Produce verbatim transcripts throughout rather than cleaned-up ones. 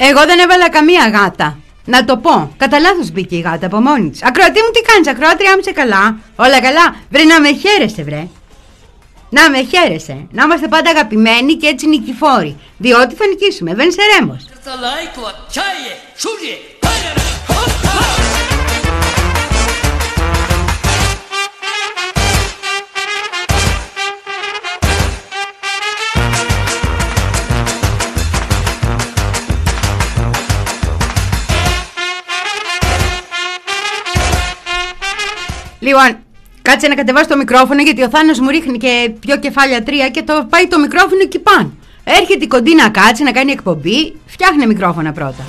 Εγώ δεν έβαλα καμία γάτα. Να το πω. Κατά λάθος μπήκε η γάτα από μόνη της. Ακροατή μου, τι κάνεις, ακροάτριά μου, είσαι καλά? Όλα καλά? Βρε, να με χαίρεσαι, βρε. Να με χαίρεσαι. Να είμαστε πάντα αγαπημένοι και έτσι νικηφόροι. Διότι θα νικήσουμε. Δεν είσαι ρέμος. Λοιπόν, κάτσε να κατεβάσω το μικρόφωνο, γιατί ο Θάνος μου ρίχνει και πιο κεφάλια τρία και το πάει το μικρόφωνο εκεί πάνω. Έρχεται η κοντή να κάτσει να κάνει εκπομπή. Φτιάχνε μικρόφωνα πρώτα.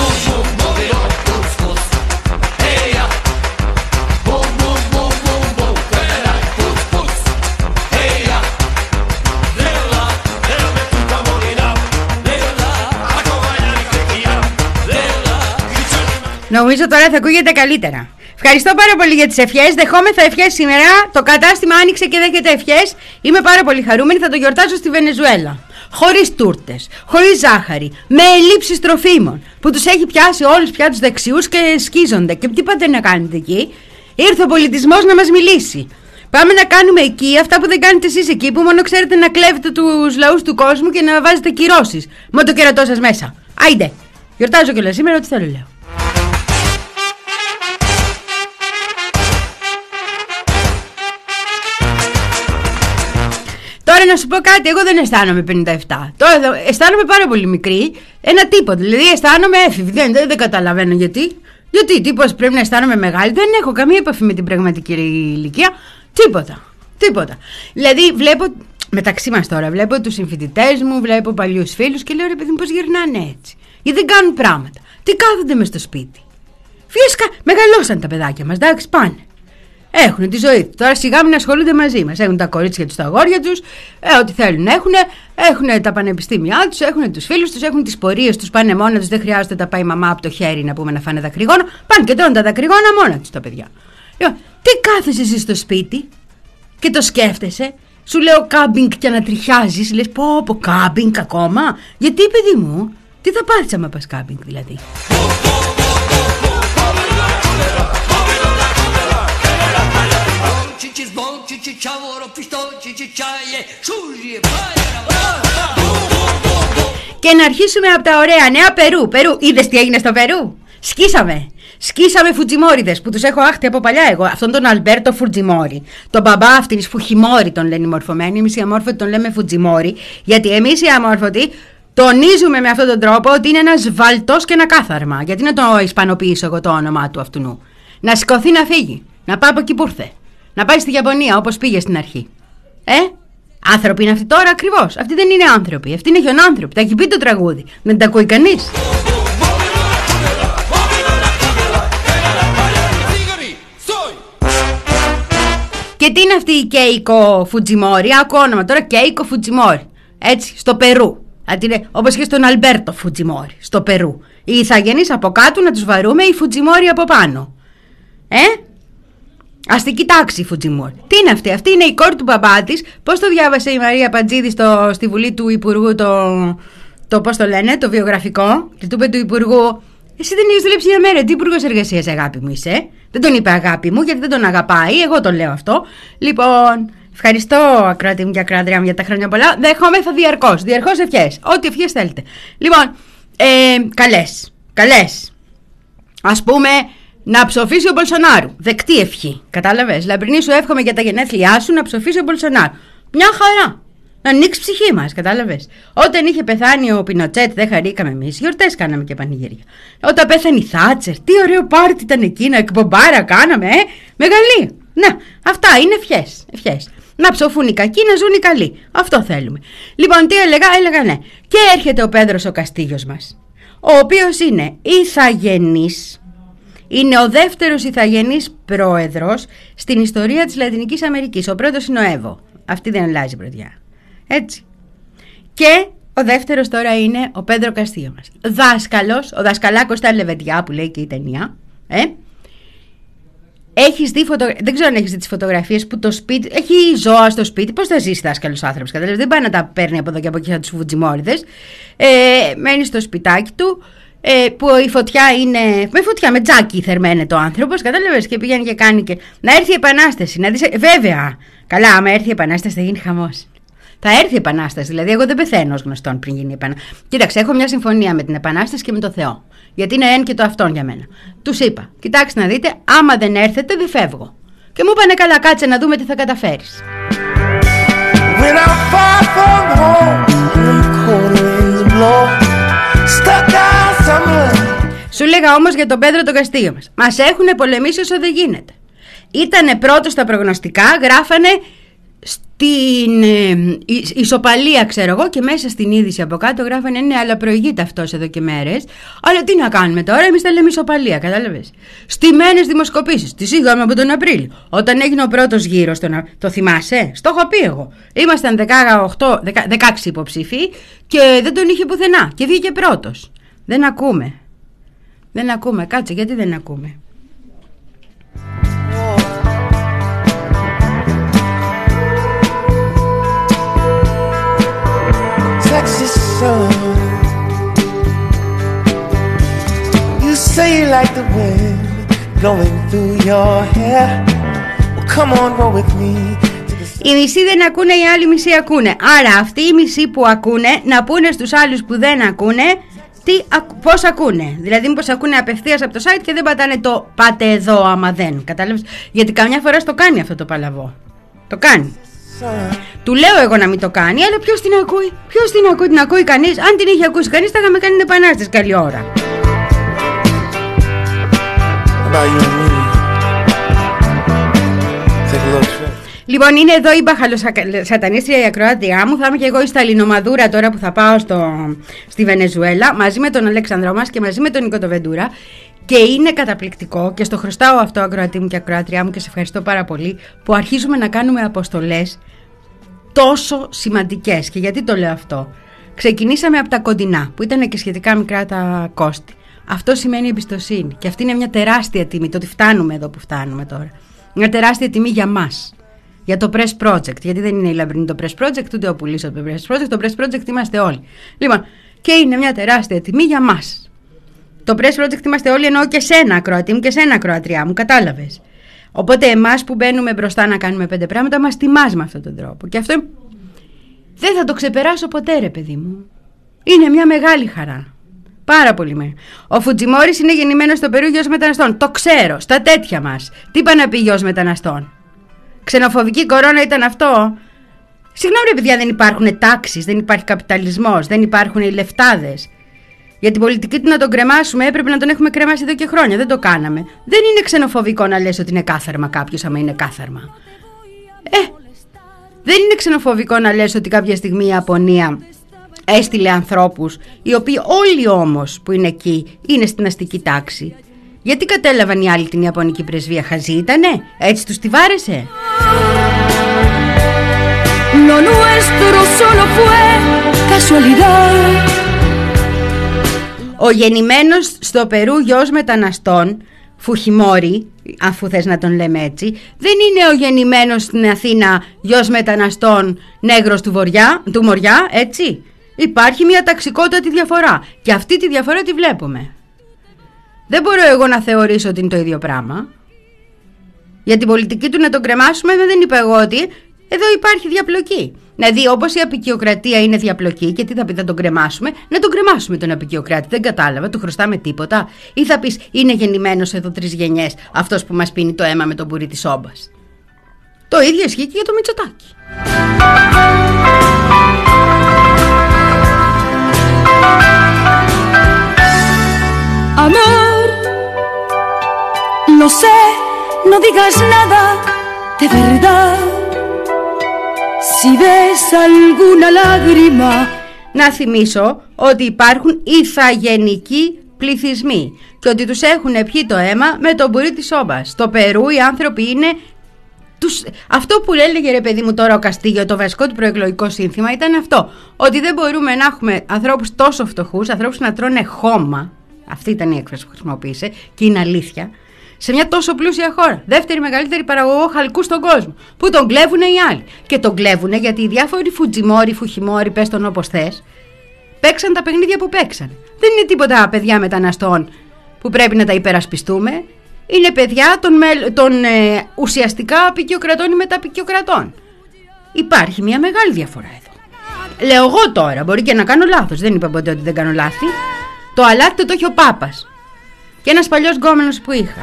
Νομίζω τώρα θα ακούγεται καλύτερα. Ευχαριστώ πάρα πολύ για τις ευχές. Δεχόμεθα ευχές σήμερα. Το κατάστημα άνοιξε και δέχεται ευχές. Είμαι πάρα πολύ χαρούμενη. Θα το γιορτάσω στη Βενεζουέλα. Χωρίς τούρτες, χωρίς ζάχαρη, με ελλείψεις τροφίμων. Που τους έχει πιάσει όλους πια τους δεξιούς και σκίζονται. Και τι πάτε να κάνετε εκεί? Ήρθε ο πολιτισμός να μας μιλήσει. Πάμε να κάνουμε εκεί αυτά που δεν κάνετε εσείς εκεί, που μόνο ξέρετε να κλέβετε τους λαούς του κόσμου και να βάζετε κυρώσεις. Με το κερατό σας μέσα. Άιντε. Γιορτάζω κιόλας σήμερα, ό,τι θέλω λέω. Τώρα να σου πω κάτι, εγώ δεν αισθάνομαι πενήντα επτά. Τώρα αισθάνομαι πάρα πολύ μικρή. Ένα τίποτα. Δηλαδή αισθάνομαι έφηβη. Δεν, δεν, δεν καταλαβαίνω γιατί. Γιατί, τι πως πρέπει να αισθάνομαι μεγάλη? Δεν έχω καμία επαφή με την πραγματική ηλικία. Τίποτα. Τίποτα. Δηλαδή βλέπω, μεταξύ μας τώρα, βλέπω τους συμφοιτητές μου, βλέπω παλιούς φίλους και λέω, ρε παιδί μου, πώς γυρνάνε έτσι? Γιατί δεν κάνουν πράγματα. Τι κάθονται μες στο σπίτι? Φυσικά μεγαλώσαν τα παιδάκια μας, εντάξει, πάνε. Έχουν τη ζωή του. Τώρα σιγά μην ασχολούνται μαζί μας. Έχουν τα κορίτσια τους, τα αγόρια τους, ε, ό,τι θέλουν έχουν. Έχουν τα πανεπιστήμια τους, έχουν τους φίλους τους, έχουν τις πορείες τους. Πάνε μόνα τους. Δεν χρειάζεται να τα πάει η μαμά από το χέρι να πούμε να φάνε δακρυγόνα. Πάνε και τρώνε τα δακρυγόνα μόνα τους τα παιδιά. Λοιπόν, τι κάθεσαι εσύ στο σπίτι και το σκέφτεσαι? Σου λέω κάμπινγκ και να τριχιάζεις. Λες πω πω κάμπινγκ ακόμα? Γιατί, παιδί μου, τι θα πάθεις άμα πας κάμπινγκ δηλαδή? Και να αρχίσουμε από τα ωραία νέα. Περού, Περού. Είδες τι έγινε στο Περού? Σκίσαμε. Σκίσαμε Φουτζιμόριδες που τους έχω άχτη από παλιά εγώ. Αυτόν τον Αλμπέρτο Φουτζιμόρι. Τον μπαμπά αυτής Φουχιμόρι τον λένε οι μορφωμένοι. Εμείς οι αμόρφωτοι τον λέμε Φουτζιμόρι. Γιατί εμείς οι αμόρφωτοι τονίζουμε με αυτόν τον τρόπο ότι είναι ένας βαλτός και ένα κάθαρμα. Γιατί να το ισπανοποιήσω εγώ το όνομά του αυτού? Να σηκωθεί να φύγει. Να πάει από εκεί που ήρθε. Να πάει στη Ιαπωνία όπως πήγε στην αρχή. Ε, άνθρωποι είναι αυτοί τώρα ακριβώς? Αυτοί δεν είναι άνθρωποι. Αυτοί είναι χιονάνθρωποι. Τα έχει πει το τραγούδι. Δεν τα ακούει κανείς. Και τι είναι αυτή η Κέικο Φουτζιμόρι? Άκου όνομα τώρα, Κέικο Φουτζιμόρι. Έτσι, στο Περού. Όπως και στον Αλμπέρτο Φουτζιμόρι, στο Περού. Οι ηθαγενείς από κάτω να τους βαρούμε, οι Φουτζιμόρι από πάνω. Ε? Αστική τάξη Φουτζιμόρι. Τι είναι αυτή? Αυτή είναι η κόρη του μπαμπά της. Πώς το διάβασε η Μαρία Παντζίδη στο, στη Βουλή του Υπουργού το, το πώς το λένε, το βιογραφικό? Και του είπε του Υπουργού, εσύ δεν έχεις δουλέψει μια μέρα? Τι υπουργός εργασίας, αγάπη μου είσαι? Δεν τον είπε αγάπη μου γιατί δεν τον αγαπάει. Εγώ το λέω αυτό. Λοιπόν, ευχαριστώ ακροατή μου και ακροατριά μου για τα χρόνια πολλά. Δεχόμεθα διαρκώς. Διαρκώς ευχές. Ό,τι ευχές θέλετε. Λοιπόν, ε, καλές. Καλές. Ας πούμε, να ψοφήσει ο Μπολσονάρου. Δεκτή ευχή. Κατάλαβες? Λαμπρινή, σου εύχομαι για τα γενέθλιά σου να ψοφήσει ο Μπολσονάρου. Μια χαρά. Να ανοίξει ψυχή μας. Κατάλαβες? Όταν είχε πεθάνει ο Πινοτσέτ, δεν χαρήκαμε εμείς. Γιορτές κάναμε και πανηγύρια. Όταν πέθανε η Θάτσερ, τι ωραίο πάρτι ήταν εκείνα. Εκπομπάρα κάναμε, ε. Μεγαλή. Να, αυτά είναι ευχές. Ευχές. Να ψοφούν οι κακοί, να ζουν οι καλοί. Αυτό θέλουμε. Λοιπόν, τι έλεγα, έλεγα ναι. Και έρχεται ο Πέδρος ο Καστίγιος μας, ο οποίος είναι ηθαγενής. Είναι ο δεύτερος ηθαγενής πρόεδρος στην ιστορία της Λατινικής Αμερικής. Ο πρώτος είναι ο Εύω. Αυτή δεν αλλάζει πρωτιά. Έτσι. Και ο δεύτερος τώρα είναι ο Πέδρο Καστίγιο μας. Δάσκαλος, ο δασκαλάκος στα Λεβεντιά που λέει και η ταινία. Ε? Έχεις δει φωτο... Δεν ξέρω αν έχεις δει τις φωτογραφίες που το σπίτι. Έχει ζώα στο σπίτι. Πώς θα ζήσει δάσκαλος άνθρωπος? Καταλαβαίνεις, δεν πάει να τα παίρνει από εδώ και από εκεί σαν τους Φουτζιμόριδες. Ε, μένει στο σπιτάκι του. Ε, που η φωτιά είναι. Με φωτιά, με τζάκι θερμαίνεται ο άνθρωπος, κατάλαβες, και πήγαινε και κάνει και. Να έρθει η Επανάσταση. Να δεις, βέβαια. Καλά, άμα έρθει η Επανάσταση θα γίνει χαμός. Θα έρθει η Επανάσταση. Δηλαδή, εγώ δεν πεθαίνω ως γνωστόν πριν γίνει η Επανάσταση. Κοίταξε, έχω μια συμφωνία με την Επανάσταση και με το Θεό. Γιατί είναι ένα και το αυτόν για μένα. Τους είπα, κοιτάξτε να δείτε, άμα δεν έρθετε, δεν φεύγω. Και μου είπανε, καλά, κάτσε να δούμε τι θα καταφέρεις. Σου λέγα όμως για τον Πέτρο τον Καστίγιο μας. Μας έχουνε πολεμήσει όσο δεν γίνεται. Ήτανε πρώτος στα προγνωστικά, γράφανε στην ε, ισοπαλία, ξέρω εγώ, και μέσα στην είδηση από κάτω γράφανε, ναι, αλλά προηγείται αυτός εδώ και μέρες. Αλλά τι να κάνουμε τώρα, εμείς τα λέμε ισοπαλία, κατάλαβες. Στημένες δημοσκοπήσεις, τις είχαμε από τον Απρίλιο. Όταν έγινε ο πρώτος γύρος, στον, το θυμάσαι, στο έχω πει εγώ. Ήμασταν δεκαοκτώ, δεκαέξι υποψήφοι και δεν τον είχε πουθενά. Και βγήκε πρώτος. Δεν ακούμε. Δεν ακούμε, κάτσε, γιατί δεν ακούμε. Texas sun, you say you like the wind blowing through your hair. Well, come on, roll with me. Οι μισοί δεν ακούνε, οι άλλοι μισοί ακούνε. Άρα αυτοί οι μισοί που ακούνε να πούνε στους άλλους που δεν ακούνε τι, πώς ακούνε. Δηλαδή μήπως ακούνε απευθείας από το site και δεν πατάνε το πάτε εδώ άμα δεν. Κατάλαβες. Γιατί καμιά φορά στο κάνει αυτό το παλαβό. Το κάνει. Του λέω εγώ να μην το κάνει, αλλά ποιος την ακούει? Ποιος την ακούει? Την ακούει κανείς? Αν την είχε ακούσει κανείς θα είχαμε κάνει την Επανάσταση καλή ώρα. Λοιπόν, είναι εδώ η μπαχαλοσατανίστρια η ακροάτριά μου. Θα είμαι και εγώ η σταλινομαδούρα τώρα που θα πάω στο, στη Βενεζουέλα, μαζί με τον Αλέξανδρό μας και μαζί με τον Νίκο το Βεντούρα. Και είναι καταπληκτικό και στο χρωστάω αυτό, ακροατή μου και ακροάτριά μου, και σε ευχαριστώ πάρα πολύ που αρχίζουμε να κάνουμε αποστολές τόσο σημαντικές. Και γιατί το λέω αυτό? Ξεκινήσαμε από τα κοντινά, που ήταν και σχετικά μικρά τα κόστη. Αυτό σημαίνει εμπιστοσύνη. Και αυτή είναι μια τεράστια τιμή, το ότι φτάνουμε εδώ που φτάνουμε τώρα. Μια τεράστια τιμή για μας. Για το Press Project. Γιατί δεν είναι η Λαμπρινή το Press Project, ούτε ο Πουλής το Press Project. Το Press Project είμαστε όλοι. Λοιπόν, και είναι μια τεράστια τιμή για μας. Το Press Project είμαστε όλοι, εννοώ και σένα ακροατή μου και σένα ακροατριά μου, κατάλαβες. Οπότε εμάς που μπαίνουμε μπροστά να κάνουμε πέντε πράγματα, μας τιμάς με αυτόν τον τρόπο. Και αυτό δεν θα το ξεπεράσω ποτέ, ρε παιδί μου. Είναι μια μεγάλη χαρά. Πάρα πολύ μεγάλη. Ο Φουτζιμόρης είναι γεννημένος στο Περού γιος μεταναστών. Το ξέρω, στα τέτοια μας. Τι είπα να πει γιος μεταναστών? Ξενοφοβική κορώνα ήταν αυτό? Συγγνώμη, ρε παιδιά, δεν υπάρχουν τάξεις, δεν υπάρχει καπιταλισμός, δεν υπάρχουν οι λεφτάδες. Για την πολιτική του να τον κρεμάσουμε έπρεπε να τον έχουμε κρεμάσει εδώ και χρόνια. Δεν το κάναμε. Δεν είναι ξενοφοβικό να λες ότι είναι κάθαρμα κάποιος άμα είναι κάθαρμα. Ε, δεν είναι ξενοφοβικό να λες ότι κάποια στιγμή η Ιαπωνία έστειλε ανθρώπους, οι οποίοι όλοι όμως που είναι εκεί είναι στην αστική τάξη. Γιατί κατέλαβαν οι άλλοι την Ιαπωνική πρεσβεία? Χαζοί ήτανε? Έτσι τους τη βάρεσε? Lo nuestro solo fue casualidad. Ο γεννημένος στο Περού γιος μεταναστών, Φουχιμόρη, αφού θες να τον λέμε έτσι, δεν είναι ο γεννημένος στην Αθήνα γιος μεταναστών νέγρος του, βοριά, του Μοριά, έτσι. Υπάρχει μια ταξικότατη διαφορά και αυτή τη διαφορά τη βλέπουμε. Δεν μπορώ εγώ να θεωρήσω ότι είναι το ίδιο πράγμα. Για την πολιτική του να τον κρεμάσουμε, δεν είπα εγώ ότι εδώ υπάρχει διαπλοκή. Δηλαδή, όπως η απικιοκρατία είναι διαπλοκή, και τι θα πει, θα τον κρεμάσουμε, να τον κρεμάσουμε τον απικιοκράτη. Δεν κατάλαβα, του χρωστάμε τίποτα? Ή θα πεις, είναι γεννημένος εδώ τρεις γενιές αυτός που μας πίνει το αίμα με τον μπουρί της όμπας? Το ίδιο ισχύει και για το Μητσοτάκη. Amor, no sé, no digas nada de verdad. Si ves alguna lágrima. Να θυμίσω ότι υπάρχουν ηθαγενικοί πληθυσμοί και ότι τους έχουν πιει το αίμα με τον μπουρί της όμπας. Στο Περού οι άνθρωποι είναι τους... Αυτό που έλεγε, ρε παιδί μου, τώρα ο Καστίγιο, το βασικό του προεκλογικό σύνθημα ήταν αυτό, ότι δεν μπορούμε να έχουμε ανθρώπους τόσο φτωχούς, ανθρώπους να τρώνε χώμα. Αυτή ήταν η έκφραση που χρησιμοποίησε και είναι αλήθεια. Σε μια τόσο πλούσια χώρα, δεύτερη μεγαλύτερη παραγωγό χαλκού στον κόσμο, που τον κλέβουνε οι άλλοι. Και τον κλέβουνε γιατί οι διάφοροι Φουτζιμόροι, Φουχιμόροι, πες τον όπως θες, παίξαν τα παιχνίδια που παίξαν. Δεν είναι τίποτα παιδιά μεταναστών που πρέπει να τα υπερασπιστούμε. Είναι παιδιά των, μελ, των ε, ουσιαστικά απικιοκρατών ή μεταπικιοκρατών. Υπάρχει μια μεγάλη διαφορά εδώ. Λέω εγώ τώρα, μπορεί και να κάνω λάθος. Δεν είπα ποτέ ότι δεν κάνω λάθη. Το αλάτι το έχει ο Πάπας και ένας παλιός γκόμενος που είχα.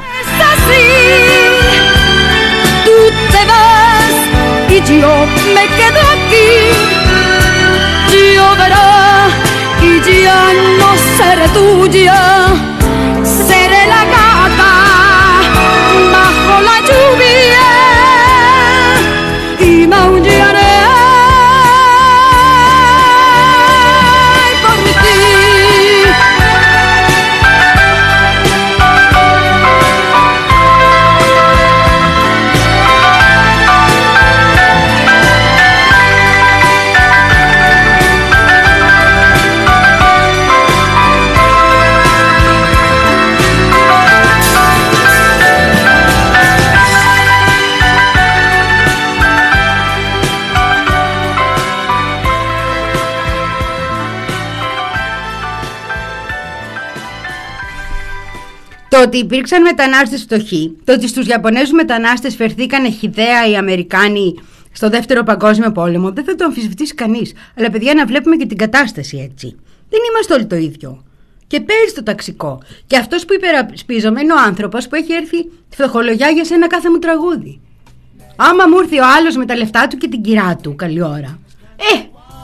Το ότι υπήρξαν μετανάστες φτωχοί, το ότι στους Ιαπωνέζους μετανάστες φερθήκανε χυδαία οι Αμερικάνοι στο δεύτερο παγκόσμιο πόλεμο, δεν θα το αμφισβητήσει κανείς. Αλλά παιδιά, να βλέπουμε και την κατάσταση έτσι. Δεν είμαστε όλοι το ίδιο. Και παίζει το ταξικό. Και αυτός που υπερασπίζομαι είναι ο άνθρωπος που έχει έρθει φτωχολογιά για σένα κάθε μου τραγούδι. Άμα μου έρθει ο άλλος με τα λεφτά του και την κυρά του, καλή ώρα. Ε!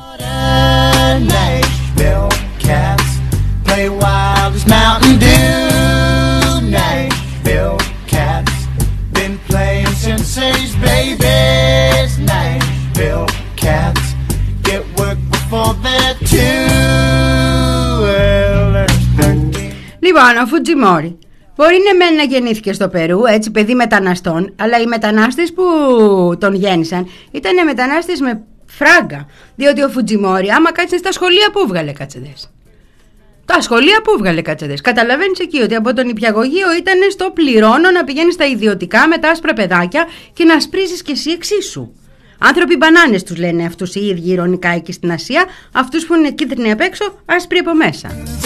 Nashville cats been playing since they's babies. Nashville cats get work before they're two. Well, λοιπόν, ο Φουτζιμόρι μπορεί ναι μεν να γεννήθηκε στο Περού, έτσι παιδί μεταναστών, αλλά οι μετανάστες που τον γέννησαν ήταν μετανάστες με φράγκα. Διότι ο Φουτζιμόρι, άμα κάτσε στα σχολεία, πού βγάλε κάτσεδες. Τα σχολεία που βγάλε κάτσεδες. Καταλαβαίνεις εκεί ότι από τον νηπιαγωγείο ήταν στο πληρώνω να πηγαίνεις στα ιδιωτικά με τα άσπρα παιδάκια και να σπρίζεις κι εσύ εξίσου. Άνθρωποι μπανάνες τους λένε αυτούς οι ίδιοι ειρωνικά εκεί στην Ασία, αυτούς που είναι κίτρινοι απ' έξω, άσπροι από μέσα.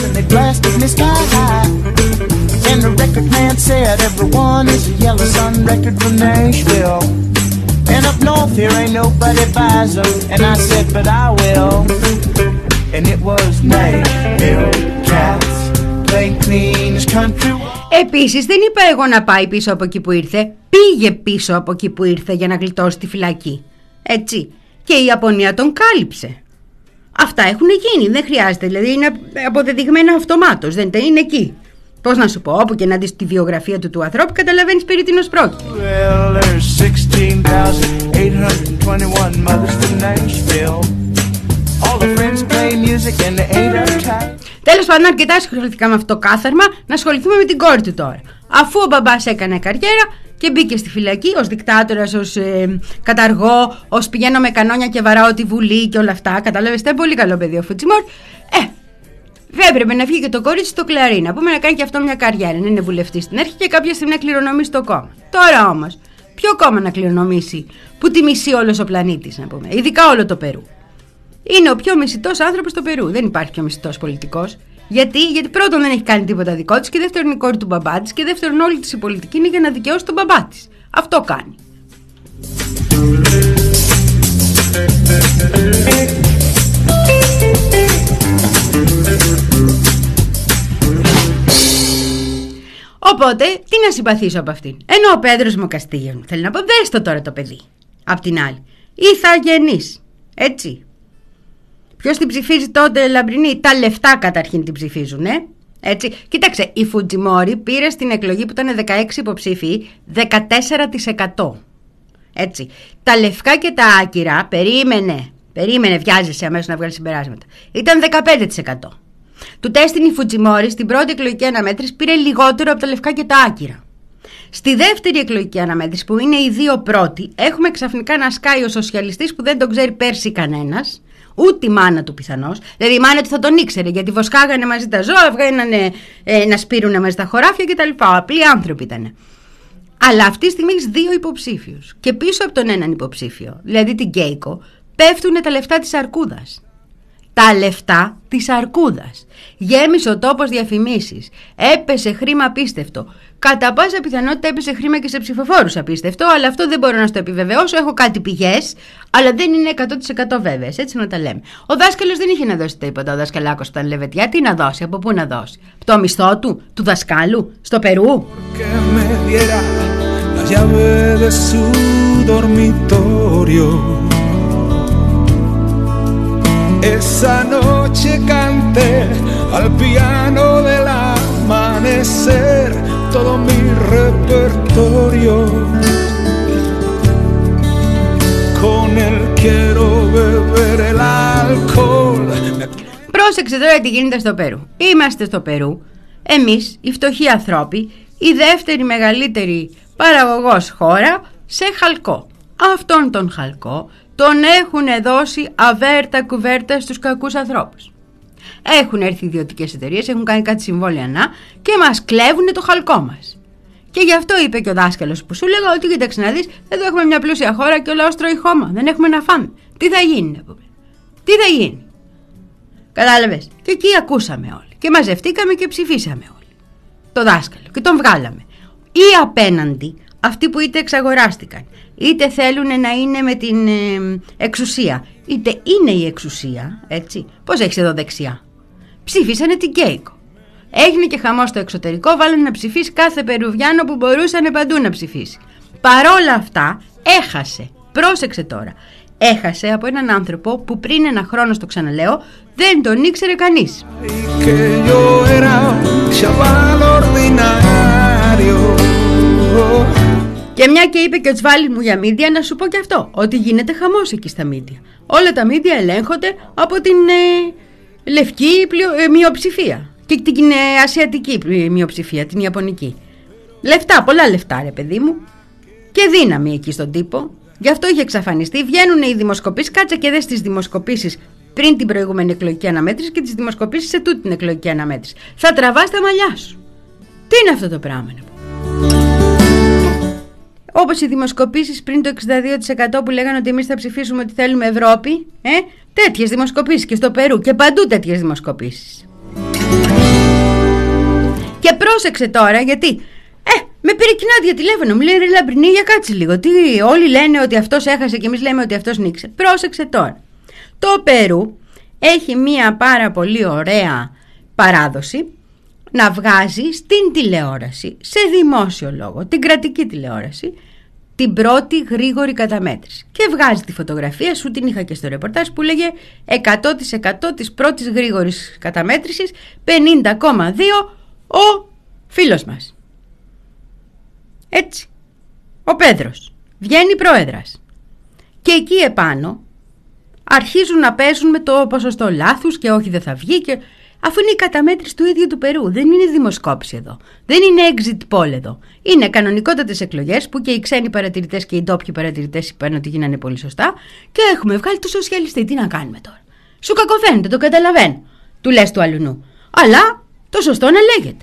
Επίσης δεν είπα εγώ να πάει πίσω από εκεί που ήρθε. Πήγε πίσω από εκεί που ήρθε για να γλιτώσει τη φυλακή. Έτσι. Και η Ιαπωνία τον κάλυψε. Αυτά έχουν γίνει, δεν χρειάζεται. Δηλαδή είναι αποδεδειγμένα αυτομάτως. Δεν είναι εκεί. Πώς να σου πω, όπου και να δεις τη βιογραφία του του ανθρώπου, καταλαβαίνεις περί τίνος πρόκειται. Τέλος πάντων, αρκετά ασχοληθήκαμε με αυτό το κάθαρμα. Να ασχοληθούμε με την κόρη του τώρα. Αφού ο μπαμπάς έκανε καριέρα και μπήκε στη φυλακή ως δικτάτορας, ως ε, καταργό, ως πηγαίνω με κανόνια και βαράω τη Βουλή και όλα αυτά. Κατάλαβες, ήταν πολύ καλό παιδί ο Φουτζιμόρι. Ε, έπρεπε να βγει και το κορίτσι στο Κλαρίν. Να πούμε να κάνει και αυτό μια καριέρα. Να είναι βουλευτής στην αρχή και κάποια στιγμή να κληρονομήσει το κόμμα. Τώρα όμως, ποιο κόμμα να κληρονομήσει που τη μισεί όλος ο πλανήτης, να πούμε, ειδικά όλο το Περού. Είναι ο πιο μισητός άνθρωπος στο Περού. Δεν υπάρχει πιο μισητός πολιτικός. Γιατί? Γιατί πρώτον δεν έχει κάνει τίποτα δικό της και δεύτερον είναι η κόρη του μπαμπά της και δεύτερον όλη της η πολιτική είναι για να δικαιώσει τον μπαμπά της. Αυτό κάνει. Οπότε, τι να συμπαθήσω από αυτήν. Ενώ ο Πέδρος Μοκαστίγιο θέλει να πω, δες το τώρα το παιδί. Απ' την άλλη, ηθαγενής. Έτσι. Ποιος την ψηφίζει τότε, Λαμπρινή? Τα λεφτά καταρχήν την ψηφίζουν, ε? Έτσι. Κοίταξε, η Φουτζιμόρι πήρε στην εκλογή που ήταν δεκαέξι υποψήφοι δεκατέσσερα τοις εκατό. Έτσι. Τα λευκά και τα άκυρα, περίμενε, περίμενε, βιάζεσαι αμέσως να βγάλει συμπεράσματα. Ήταν δεκαπέντε τοις εκατό. Του τέστην η Φουτζιμόρι στην πρώτη εκλογική αναμέτρηση πήρε λιγότερο από τα λευκά και τα άκυρα. Στη δεύτερη εκλογική αναμέτρηση, που είναι οι δύο πρώτοι, έχουμε ξαφνικά να σκάει ο σοσιαλιστής που δεν τον ξέρει πέρσι κανένας, ούτε η μάνα του πιθανώς. Δηλαδή η μάνα του θα τον ήξερε, γιατί βοσκάγανε μαζί τα ζώα, βγαίνανε ε, να σπείρουνε μαζί τα χωράφια κτλ. Απλοί άνθρωποι ήτανε. Αλλά αυτή τη στιγμή έχει δύο υποψήφιους. Και πίσω από τον έναν υποψήφιο, δηλαδή την Κέικο, πέφτουν τα λεφτά της αρκούδας. Τα λεφτά της αρκούδας. Γέμισε ο τόπος διαφημίσεις. Έπεσε χρήμα απίστευτο. Κατά πάσα πιθανότητα έπεσε χρήμα και σε ψηφοφόρους απίστευτο, αλλά αυτό δεν μπορώ να στο επιβεβαιώσω. Έχω κάτι πηγές, αλλά δεν είναι εκατό τοις εκατό βέβαιες. Έτσι να τα λέμε. Ο δάσκαλος δεν είχε να δώσει τίποτα. Ο δασκαλάκος ήταν Λεβετιά. Τι να δώσει, από πού να δώσει? Το μισθό του, του δασκάλου, στο Περού. Esa noche canté al piano del amanecer todo mi repertorio. Con él quiero beber el alcohol. Πρόσεξε τώρα τι γίνεται στο Περού. Είμαστε στο Περού, εμείς οι φτωχοί ανθρώποι, η δεύτερη μεγαλύτερη παραγωγός χώρα σε χαλκό. Αυτόν τον χαλκό τον έχουν δώσει αβέρτα κουβέρτα στους κακούς ανθρώπους. Έχουν έρθει ιδιωτικές εταιρείες, έχουν κάνει κάτι συμβόλαια να και μας κλέβουν το χαλκό μας. Και γι' αυτό είπε και ο δάσκαλος που σου λέγα ότι κοίταξε να δεις, εδώ έχουμε μια πλούσια χώρα και ο λαός τρώει χώμα, δεν έχουμε να φάμε. Τι θα γίνει, τι θα γίνει? Κατάλαβες? Και εκεί ακούσαμε όλοι και μαζευτήκαμε και ψηφίσαμε όλοι το δάσκαλο και τον βγάλαμε. Ή απέναντι αυτοί που είτε εξαγοράστηκαν, είτε θέλουν να είναι με την ε, εξουσία, είτε είναι η εξουσία, έτσι. Πώς έχεις εδώ δεξιά? Ψήφισανε την Κέικο. Έγινε και χαμός στο εξωτερικό, βάλανε να ψηφίσει κάθε Περουβιάνο που μπορούσαν παντού να ψηφίσει. Παρόλα αυτά έχασε, πρόσεξε τώρα, έχασε από έναν άνθρωπο που πριν ένα χρόνο, στο ξαναλέω, δεν τον ήξερε κανείς. Και μια και είπε και ο Τσβάλης μου για μίντια, να σου πω και αυτό, ότι γίνεται χαμός εκεί στα μίντια. Όλα τα μίντια ελέγχονται από την ε, λευκή πλειο, ε, μειοψηφία και την ε, ασιατική μειοψηφία, την ιαπωνική. Λεφτά, πολλά λεφτά ρε παιδί μου, και δύναμη εκεί στον τύπο. Γι' αυτό είχε εξαφανιστεί. Βγαίνουν οι δημοσκοπήσεις, κάτσε και δες τις δημοσκοπήσεις πριν την προηγούμενη εκλογική αναμέτρηση και τις δημοσκοπήσεις σε τούτη την εκλογική αναμέτρηση. Θα τραβάς τα μαλλιά σου. Τι είναι αυτό το πράγμα? Όπως οι δημοσκοπήσεις πριν το εξήντα δύο τοις εκατό που λέγανε ότι εμείς θα ψηφίσουμε ότι θέλουμε Ευρώπη, ε, τέτοιες δημοσκοπήσεις και στο Περού και παντού τέτοιες δημοσκοπήσεις. Και πρόσεξε τώρα, γιατί ε, με πήρε κοινά τηλέφωνο, μου λέει ρε Λαμπρινή, για κάτσε λίγο, τι, όλοι λένε ότι αυτός έχασε και εμείς λέμε ότι αυτός νίκησε. Πρόσεξε τώρα, το Περού έχει μία πάρα πολύ ωραία παράδοση να βγάζει στην τηλεόραση, σε δημόσιο λόγο, την κρατική τηλεόραση, την πρώτη γρήγορη καταμέτρηση. Και βγάζει τη φωτογραφία, σου την είχα και στο ρεπορτάζ, που λέγε εκατό τοις εκατό της πρώτης γρήγορης καταμέτρησης, πενήντα κόμμα δύο ο φίλος μας. Έτσι, ο Πέδρος βγαίνει πρόεδρας. Και εκεί επάνω αρχίζουν να παίζουν με το ποσοστό λάθους και όχι δεν θα βγει και... Αφού είναι η καταμέτρηση του ίδιου του Περού, δεν είναι δημοσκόπηση εδώ, δεν είναι exit poll εδώ. Είναι κανονικότατες εκλογές που και οι ξένοι παρατηρητές και οι ντόπιοι παρατηρητές είπαν ότι γίνανε πολύ σωστά και έχουμε βγάλει το σοσιαλιστή. Τι να κάνουμε τώρα? Σου κακοφαίνεται, το καταλαβαίνω, του λες του αλουνού. Αλλά το σωστό να λέγεται.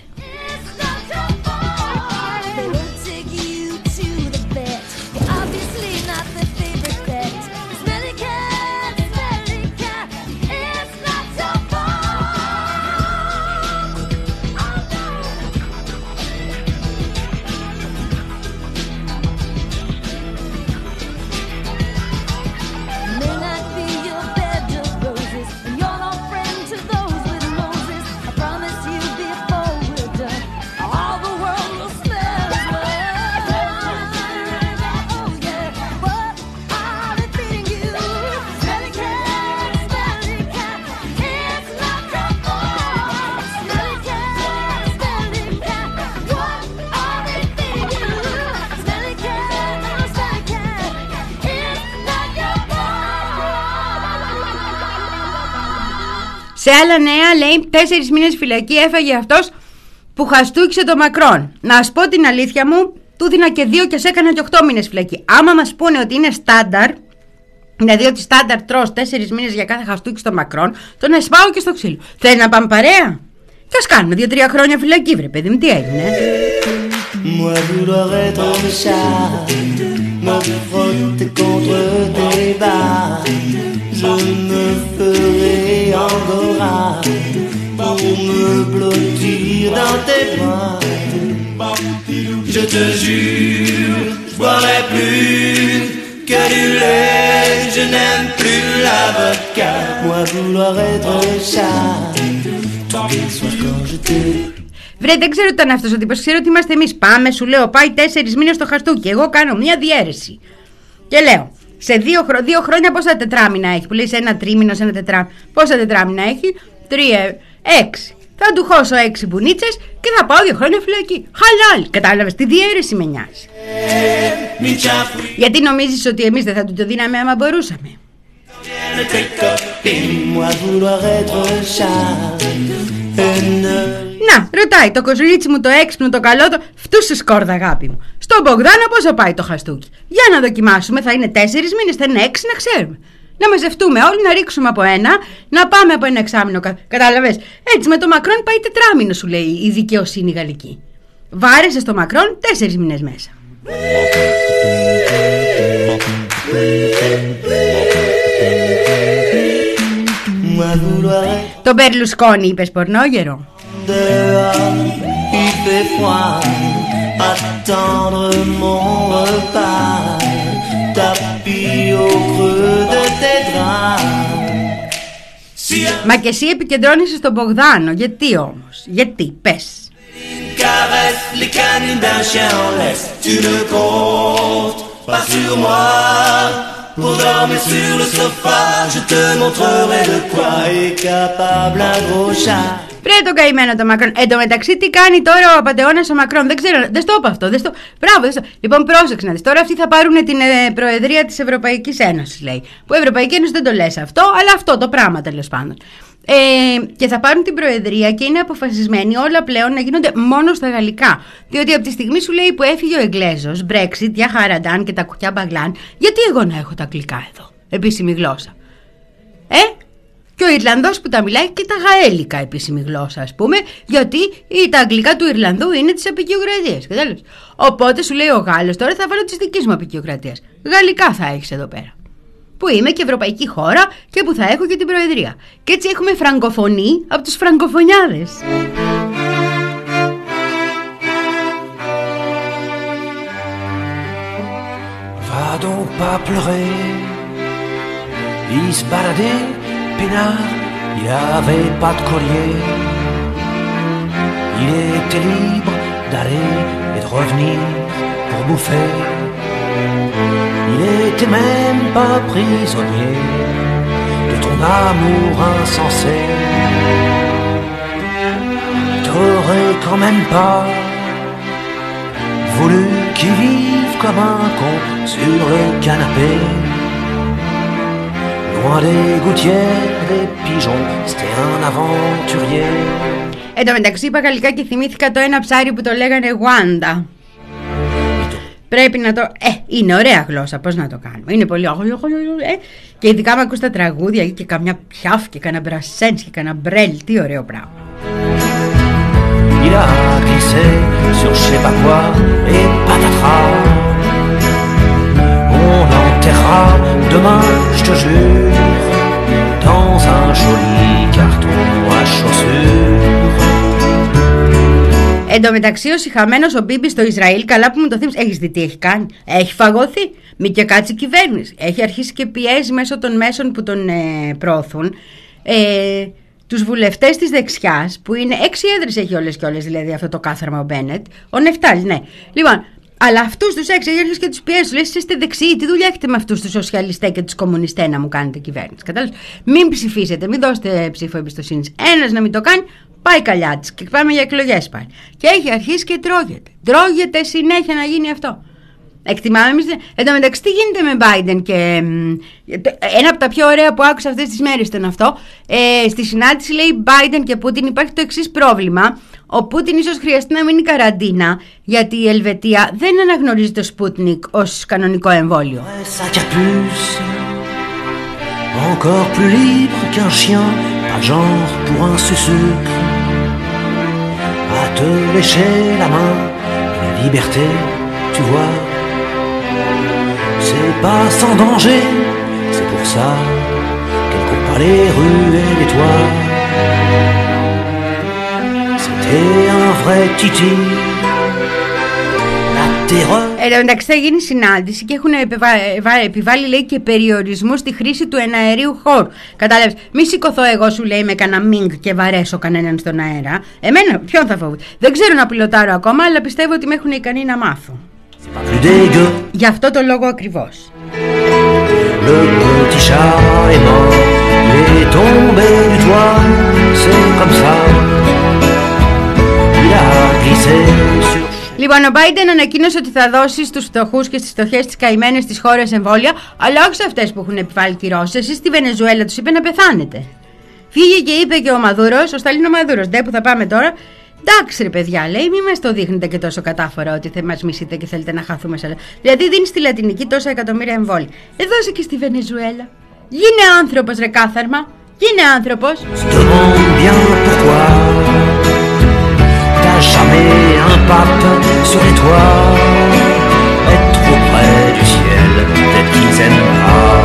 Σε άλλα νέα λέει τέσσερις μήνες φυλακή έφαγε αυτός που χαστούκισε το Μακρόν. Να σου πω την αλήθεια μου, του δίνα και δύο και σε έκανα και οκτώ μήνες φυλακή. Άμα μας πούνε ότι είναι στάνταρ, δηλαδή ότι στάνταρ τρως τέσσερις μήνες για κάθε χαστούκι στο Μακρόν, τον να σπάω και στο ξύλο. Θέλει να πάμε παρέα? Και ας κάνουμε δύο-τρία χρόνια φυλακή, βρε παιδί μου, τι έγινε? Moi vouloir être un chat, me frotter contre tes barres, je me ferai rats pour me blottir dans tes bras. Je te jure, je boirai plus que du lait, je n'aime plus la vodka. Moi vouloir être chat, tous les soirs quand je te... Βρε, δεν ξέρω τι ήταν αυτός ο τύπος. Ξέρω ότι είμαστε εμείς. Πάμε, σου λέω, πάει τέσσερις μήνες στο χαστούκι. Εγώ κάνω μια διαίρεση. Και λέω, σε δύο, χρο... δύο χρόνια πόσα τετράμινα έχει? Που λέει σε ένα τρίμηνο, σε ένα τετράμινο. Πόσα τετράμινα έχει? Τρία, έξι. Θα του χώσω έξι μπουνίτσες και θα πάω δύο χρόνια φυλακή. Χαλάλ. Κατάλαβες, τι διαίρεση με νοιάζει. Γιατί νομίζεις ότι εμείς δεν θα του το δίναμε άμα μπορούσαμε? Να, ρωτάει το κοζουρίτσι μου το έξυπνο, το καλό, το φτούσου σκόρδα, αγάπη μου. Στον Μπογδάνο πόσο πάει το χαστούκι? Για να δοκιμάσουμε, θα είναι τέσσερις μήνες, θα είναι έξι, να ξέρουμε. Να μαζευτούμε όλοι, να ρίξουμε από ένα, να πάμε από ένα εξάμηνο. Κα... Κατάλαβες. Έτσι με το Μακρόν πάει τετράμηνο, σου λέει η δικαιοσύνη γαλλική. Βάρεσε στο Μακρόν τέσσερις μήνες μέσα. Το Μπερλουσκόνι είπες πορνόγερο? Μα και εσύ επικεντρώνεσαι στον Μπογδάνο. Γιατί όμως? Γιατί? Πες. Pour dormir sur le sofa, je te montrerai de quoi est capable un gros chat. Πρέπει το καημένο το Μακρόν. Εν τω μεταξύ, τι κάνει τώρα ο απατεώνας ο Μακρόν? Δεν ξέρω, δεν στο είπα αυτό. Δεν στο... Μπράβο, δεν στο... Λοιπόν, πρόσεξε να δεις. Τώρα αυτοί θα πάρουν την ε, Προεδρία της Ευρωπαϊκής Ένωσης, λέει. Που η Ευρωπαϊκή Ένωση δεν το λες αυτό, αλλά αυτό το πράγμα τέλος πάντων. Ε, και θα πάρουν την Προεδρία και είναι αποφασισμένοι όλα πλέον να γίνονται μόνο στα γαλλικά. Διότι από τη στιγμή, σου λέει, που έφυγε ο Εγγλέζος, Brexit, για χαραντάν και τα κουκιά μπαγλάν, γιατί εγώ να έχω τα αγγλικά εδώ, επίσημη γλώσσα? Ε, και ο Ιρλανδός που τα μιλάει και τα γαέλικα επίσημη γλώσσα, ας πούμε, γιατί τα αγγλικά του Ιρλανδού είναι της απεικιοκρατίας. Κατάλαβες. Οπότε σου λέει ο Γάλλος, τώρα θα βάλω της δικής μου απεικιοκρατίας. Γαλλικά θα έχεις εδώ πέρα. Που είμαι και ευρωπαϊκή χώρα και που θα έχω και την Προεδρία. Και έτσι έχουμε φραγκοφωνή από τους φραγκοφωνιάδες. Va donc pas pleurer. Il se baladait peinard, il avait pas de collier. Il était libre d'aller et de revenir pour bouffer. Il était même pas prisonnier de ton amour insensé. T'aurais quand même pas voulu qu'il vive comme un con sur le canapé. Loin des gouttières, des pigeons, c'était un aventurier. Εν τω μεταξύ είπα γαλλικά και θυμήθηκα το ένα ψάρι που το λέγανε Γουάντα. Πρέπει να το... Ε, είναι ωραία γλώσσα, πώς να το κάνουμε. Είναι πολύ... Ε, και ειδικά με ακούς τα τραγούδια και καμιά πιάφ και κανένα μπρασένς και κανένα μπρέλ. Τι ωραίο πράγμα. Il a glissé sur je sais pas quoi et patatras. On l'enterrera demain, je te jure, dans un joli carton à chaussures. Εν τω μεταξύ, ο σιχαμένος ο Μπίμπι στο Ισραήλ, καλά που μου το θύμισε. Έχεις δει τι έχει κάνει? Έχει φαγωθεί. Μη και κάτσει η κυβέρνηση. Έχει αρχίσει και πιέζει μέσω των μέσων που τον ε, προωθούν ε, τους βουλευτές της δεξιάς, που είναι έξι έδρες έχει όλες και όλες, δηλαδή αυτό το κάθαρμα ο Μπένετ. Ο Νεφτάλης, ναι. Λοιπόν, αλλά αυτούς τους έξι έχει αρχίσει και τους πιέζει. Του λέει: εσείς είστε δεξιοί, τι δουλειά έχετε με αυτούς τους σοσιαλιστές και τους κομμουνιστές να μου κάνετε κυβέρνηση? Κατάλαβες. Μην ψηφίσετε, μην δώσετε ψήφο εμπιστοσύνης. Ένας να μην το κάνει. Πάει καλιά της και πάμε για εκλογές πάλι. Και έχει αρχίσει και τρώγεται. Τρώγεται συνέχεια να γίνει αυτό. Εκτιμάμε εμείς. Εν τω μεταξύ, τι γίνεται με Biden και. Ένα από τα πιο ωραία που άκουσα αυτές τις μέρες ήταν αυτό. Ε, στη συνάντηση λέει Biden και Πούτιν υπάρχει το εξής πρόβλημα. Ο Πούτιν ίσως χρειαστεί να μείνει καραντίνα, γιατί η Ελβετία δεν αναγνωρίζει το Sputnik ως κανονικό εμβόλιο. Encore plus libre qu'un chien, pas genre pour un sucre. À te lécher la main, la liberté, tu vois. C'est pas sans danger, c'est pour ça qu'elle court pas les rues et les toits. et un vrai titi. Εν τω μεταξύ θα γίνει συνάντηση και έχουν επιβάλει, λέει, και περιορισμού στη χρήση του εναερίου χώρου. Κατάλαβες, μη σηκωθώ εγώ, σου λέει, με κανένα μίνγκ και βαρέσω κανέναν στον αέρα. Εμένα ποιον θα φοβούται? Δεν ξέρω να πιλοτάρω ακόμα, αλλά πιστεύω ότι με έχουν ικανή να μάθω. Γι' αυτό το λόγο ακριβώς. Le petit chat est mort, il est tombé du toit, c'est comme ça. Il a glissé sur. Λοιπόν, ο Biden ανακοίνωσε ότι θα δώσει στους φτωχούς και στις φτωχές τις καημένες της χώρας εμβόλια, αλλά όχι σε αυτές που έχουν επιβάλει κυρώσεις. Εσείς στη Βενεζουέλα τους είπε να πεθάνετε. Φύγε και είπε και ο Μαδούρος, ο Σταλίνο Μαδούρος, ντε που θα πάμε τώρα. Εντάξει ρε παιδιά, λέει, μη μας το δείχνετε και τόσο κατάφορα ότι θα μας μισείτε και θέλετε να χαθούμε σε. Δηλαδή δίνει στη Λατινική τόσα εκατομμύρια εμβόλια. Εδώ είσαι και στη Βενεζουέλα. Γίνε άνθρωπος ρε κάθαρμα. Γίνε άνθρωπος. Jamais un pape sur les toits, être trop près du ciel, peut-être qu'ils aiment pas.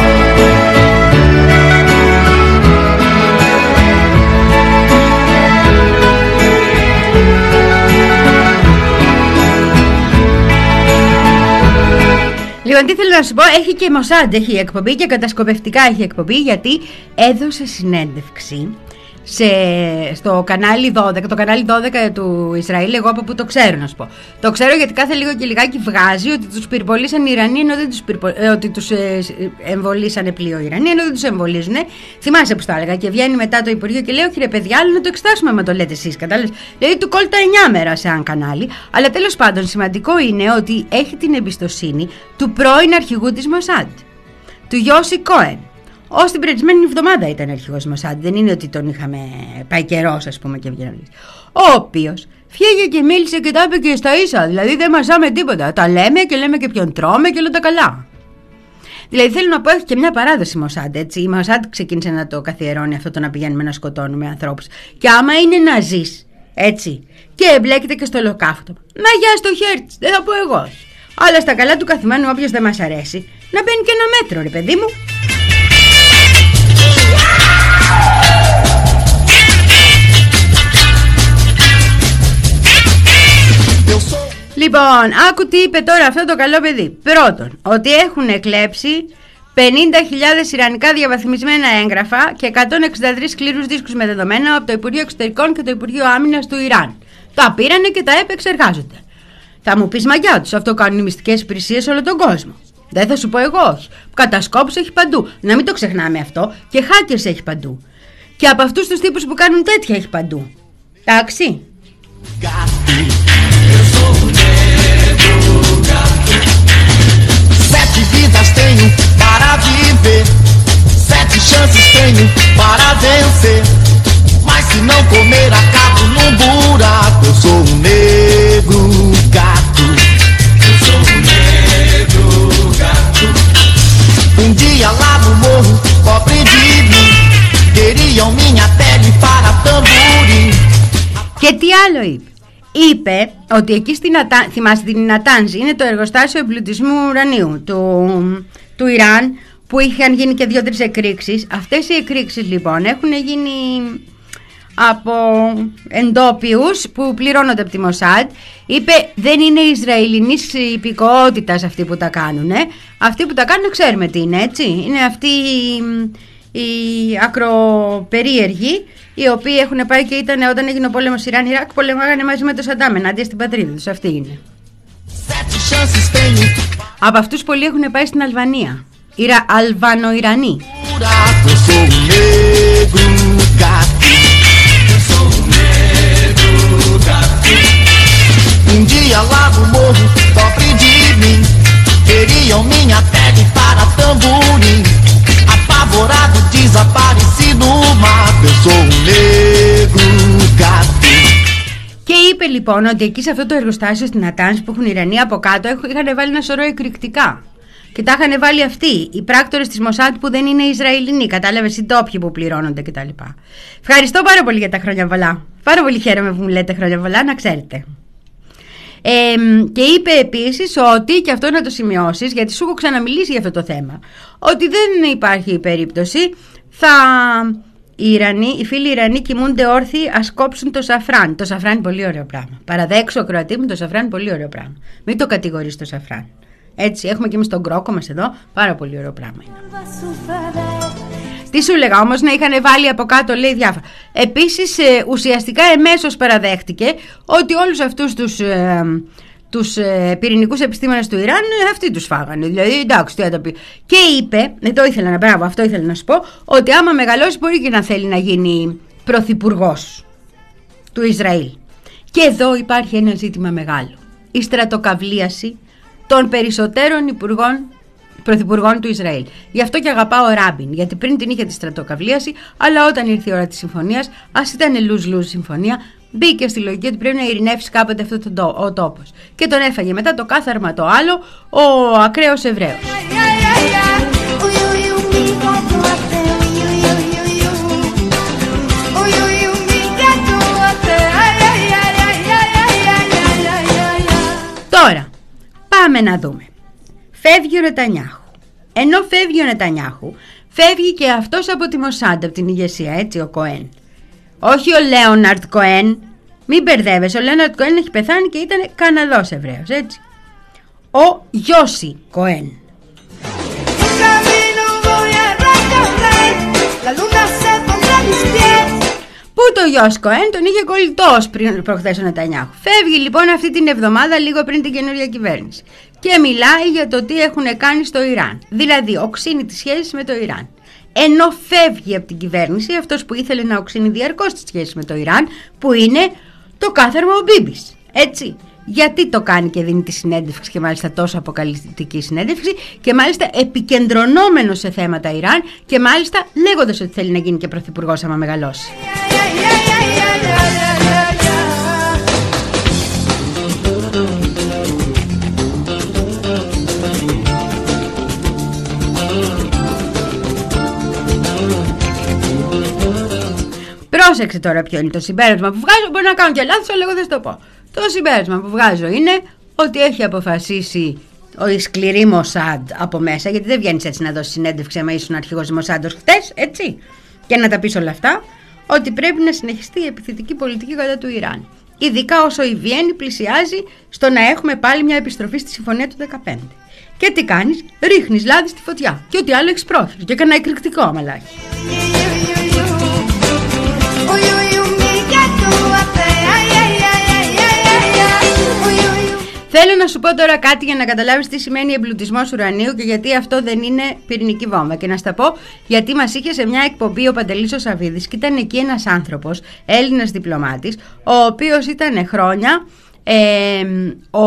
Λοιπόν, τι θέλω να σου πω, έχει και Μοσάντ έχει εκπομπή και κατασκοπευτικά έχει εκπομπή, γιατί έδωσε συνέντευξη σε, στο κανάλι δώδεκα, το κανάλι δώδεκα του Ισραήλ. Εγώ από που το ξέρω να σου πω. Το ξέρω γιατί κάθε λίγο και λιγάκι βγάζει ότι τους πυρπολίσαν οι Ιρανοί, ενώ δεν τους, πυρπο, ε, ότι τους ε, εμβολήσανε πλοίο οι Ιρανοί, ενώ δεν τους εμβολίζουν. Θυμάσαι που το έλεγα. Και βγαίνει μετά το Υπουργείο και λέει: όχι ρε παιδιά, άλλο να το εξετάσουμε, μα το λέτε εσείς. Κατάλαβες. Δηλαδή του κόλλητα εννιά μέρα σε ένα κανάλι. Αλλά τέλος πάντων, σημαντικό είναι ότι έχει την εμπιστοσύνη του πρώην αρχηγού της Μοσάντ, του Γιώσι Κόεν. Ως την προηγούμενη εβδομάδα ήταν αρχηγός Μοσάντ. Δεν είναι ότι τον είχαμε πάει καιρός, ας πούμε, και βγαίνει. Ο οποίος φύγε και μίλησε και τα είπε και στα ίσα. Δηλαδή δεν μαζάμε τίποτα. Τα λέμε και λέμε και ποιον τρώμε και όλα τα καλά. Δηλαδή θέλω να πω, έχει και μια παράδοση η Μοσάντ, έτσι. Η Μοσάντ ξεκίνησε να το καθιερώνει αυτό το να πηγαίνουμε να σκοτώνουμε ανθρώπους. Και άμα είναι να ζεις, έτσι, και εμπλέκεται και στο ολοκαύτωμα, να γεια στο χέρι της, δεν θα πω εγώ. Αλλά στα καλά του καθημένου, όποιος δεν μας αρέσει, να μπαίνει και ένα μέτρο, ρε παιδί μου. Λοιπόν, άκου τι είπε τώρα αυτό το καλό παιδί. Πρώτον, ότι έχουν εκλέψει πενήντα χιλιάδες ιρανικά διαβαθμισμένα έγγραφα και εκατόν εξήντα τρεις σκληρούς δίσκους με δεδομένα από το Υπουργείο Εξωτερικών και το Υπουργείο Άμυνας του Ιράν. Τα πήρανε και τα επεξεργάζονται. Θα μου πεις μαγιά τους, αυτό κάνουν οι μυστικές υπηρεσίες σε όλο τον κόσμο. Δεν θα σου πω εγώ όχι. Κατασκόπους έχει παντού. Να μην το ξεχνάμε αυτό. Και hackers έχει παντού. Και από αυτούς τους τύπους που κάνουν τέτοια έχει παντού. Εντάξει. Sete vidas tenho para viver, sete chances tenho para vencer. Mas se não comer acabo num buraco. Eu sou um negro gato. Eu sou um negro gato. Um dia lá no morro, pobre de mim, queriam minha pele para tamborim. Και τι άλλο είπε? Είπε ότι εκεί στην Ατα... θυμάστε την Νατάνζ, είναι το εργοστάσιο εμπλουτισμού ουρανίου του, του Ιράν, που είχαν γίνει και δύο-τρεις εκρήξεις. Αυτές οι εκρήξεις λοιπόν έχουν γίνει από εντόπιους που πληρώνονται από τη Μοσάντ. Είπε δεν είναι Ισραηλινής υπηκοότητας αυτοί που τα κάνουν. Αυτοί που τα κάνουν ξέρουμε τι είναι, έτσι. Είναι αυτοί οι, οι ακροπερίεργοι, οι οποίοι έχουν πάει και ήταν όταν έγινε ο πόλεμος Ιράν-Ιράκ, πολεμάγανε μαζί με το Σαντάμ ενάντια στην πατρίδα τους. Αυτοί είναι. Από αυτούς πολλοί έχουν πάει στην Αλβανία. Ιρα... Αλβανο-Ιρανοί. Um dia lá no morro, pobre de mim, queriam minha pele para tamborim. Apavorado, desapareci no mato. Eu sou um negro gato. Και είπε λοιπόν ότι εκεί σε αυτό το εργοστάσιο στην Νατάνζ που έχουν Ιρανοί από κάτω είχαν βάλει ένα σωρό εκρηκτικά. Και τα είχαν βάλει αυτοί, οι πράκτορες της Μοσάντ που δεν είναι Ισραηλινοί. Κατάλαβες, οι ντόπιοι που πληρώνονται κτλ. Ευχαριστώ πάρα πολύ για τα χρόνια πολλά. Πάρα πολύ χαίρομαι που μου λέτε χρόνια πολλά, να ξέρετε. Ε, και είπε επίσης ότι, και αυτό να το σημειώσεις γιατί σου έχω ξαναμιλήσει για αυτό το θέμα, ότι δεν υπάρχει περίπτωση θα Οι Ιρανοί, οι φίλοι Ιρανοί κοιμούνται όρθιοι, ας κόψουν το σαφράν. Το σαφράν είναι πολύ ωραίο πράγμα. Παραδέξω, Κροατή μου, το σαφράν είναι πολύ ωραίο πράγμα. Μην το κατηγορείς το σαφράν. Έτσι, έχουμε και εμείς τον κρόκο μας εδώ. Πάρα πολύ ωραίο πράγμα είναι. Τι σου έλεγα όμως, να είχαν βάλει από κάτω, λέει, διάφορα. Επίσης, ε, ουσιαστικά εμέσως παραδέχτηκε ότι όλους αυτούς τους, ε, τους ε, πυρηνικούς επιστήμονες του Ιράν, ε, αυτοί τους φάγανε. Δηλαδή, εντάξει, τι θα τα πει. Και είπε, εδώ ήθελα να, μπράβο, αυτό ήθελα να σου πω, ότι άμα μεγαλώσει μπορεί και να θέλει να γίνει πρωθυπουργός του Ισραήλ. Και εδώ υπάρχει ένα ζήτημα μεγάλο. Η στρατοκαυλίαση των περισσότερων υπουργών, πρωθυπουργών του Ισραήλ. Γι' αυτό και αγαπάω ο Ράμπιν, γιατί πριν την είχε τη στρατοκαυλίαση, αλλά όταν ήρθε η ώρα της συμφωνίας, ας ήταν lose-lose συμφωνία, μπήκε στη λογική ότι πρέπει να ειρηνεύσει κάποτε αυτό το τό, ο τόπος. Και τον έφαγε μετά το κάθαρμα το άλλο, ο ακραίος Εβραίος. Τώρα, πάμε να δούμε. Φεύγει ο Νετανιάχου. Ενώ φεύγει ο Νετανιάχου, φεύγει και αυτός από τη Μοσάντ, από την ηγεσία, έτσι, ο Κοέν. Όχι ο Λέοναρντ Κοέν, μην μπερδεύεσαι, ο Λέοναρντ Κοέν έχει πεθάνει και ήταν Καναδός Εβραίος, έτσι. Ο Γιώσι Κοέν. Που το γιος Κοέν τον είχε κολλητός πριν προχθές ο Νετανιάχου. Φεύγει λοιπόν αυτή την εβδομάδα, λίγο πριν την καινούργια κυβέρνηση. Και μιλάει για το τι έχουν κάνει στο Ιράν. Δηλαδή, οξύνει τις σχέσεις με το Ιράν. Ενώ φεύγει από την κυβέρνηση αυτός που ήθελε να οξύνει διαρκώς τις σχέσεις με το Ιράν, που είναι το κάθαρμα ο Μπίμπης. Έτσι. Γιατί το κάνει και δίνει τη συνέντευξη, και μάλιστα τόσο αποκαλυπτική συνέντευξη, και μάλιστα επικεντρωνόμενο σε θέματα Ιράν, και μάλιστα λέγοντας ότι θέλει να γίνει και πρωθυπουργός άμα μεγαλώσει. Πρόσεξε τώρα ποιο είναι το συμπέρασμα που βγάζω. Μπορεί να κάνω και λάθος, αλλά εγώ δεν το πω. Το συμπέρασμα που βγάζω είναι ότι έχει αποφασίσει η σκληρή Μοσάντ από μέσα, γιατί δεν βγαίνεις έτσι να δώσεις συνέντευξη άμα ήσουν αρχηγός Μοσάντ ως χτες, έτσι, και να τα πεις όλα αυτά, ότι πρέπει να συνεχιστεί η επιθετική πολιτική κατά του Ιράν. Ειδικά όσο η Βιέννη πλησιάζει στο να έχουμε πάλι μια επιστροφή στη συμφωνία του δεκαπέντε. Και τι κάνεις, ρίχνεις λάδι στη φωτιά. Και ό,τι άλλο έχεις πρόχειρο. Και κανένα εκρηκτικό αμαλάκι. Θέλω να σου πω τώρα κάτι για να καταλάβεις τι σημαίνει εμπλουτισμός ουρανίου και γιατί αυτό δεν είναι πυρηνική βόμβα. Και να στα πω γιατί μας είχε σε μια εκπομπή ο Παντελής ο Σαββίδης και ήταν εκεί ένας άνθρωπος, Έλληνας διπλωμάτης, ο οποίος ήταν χρόνια ε, ο,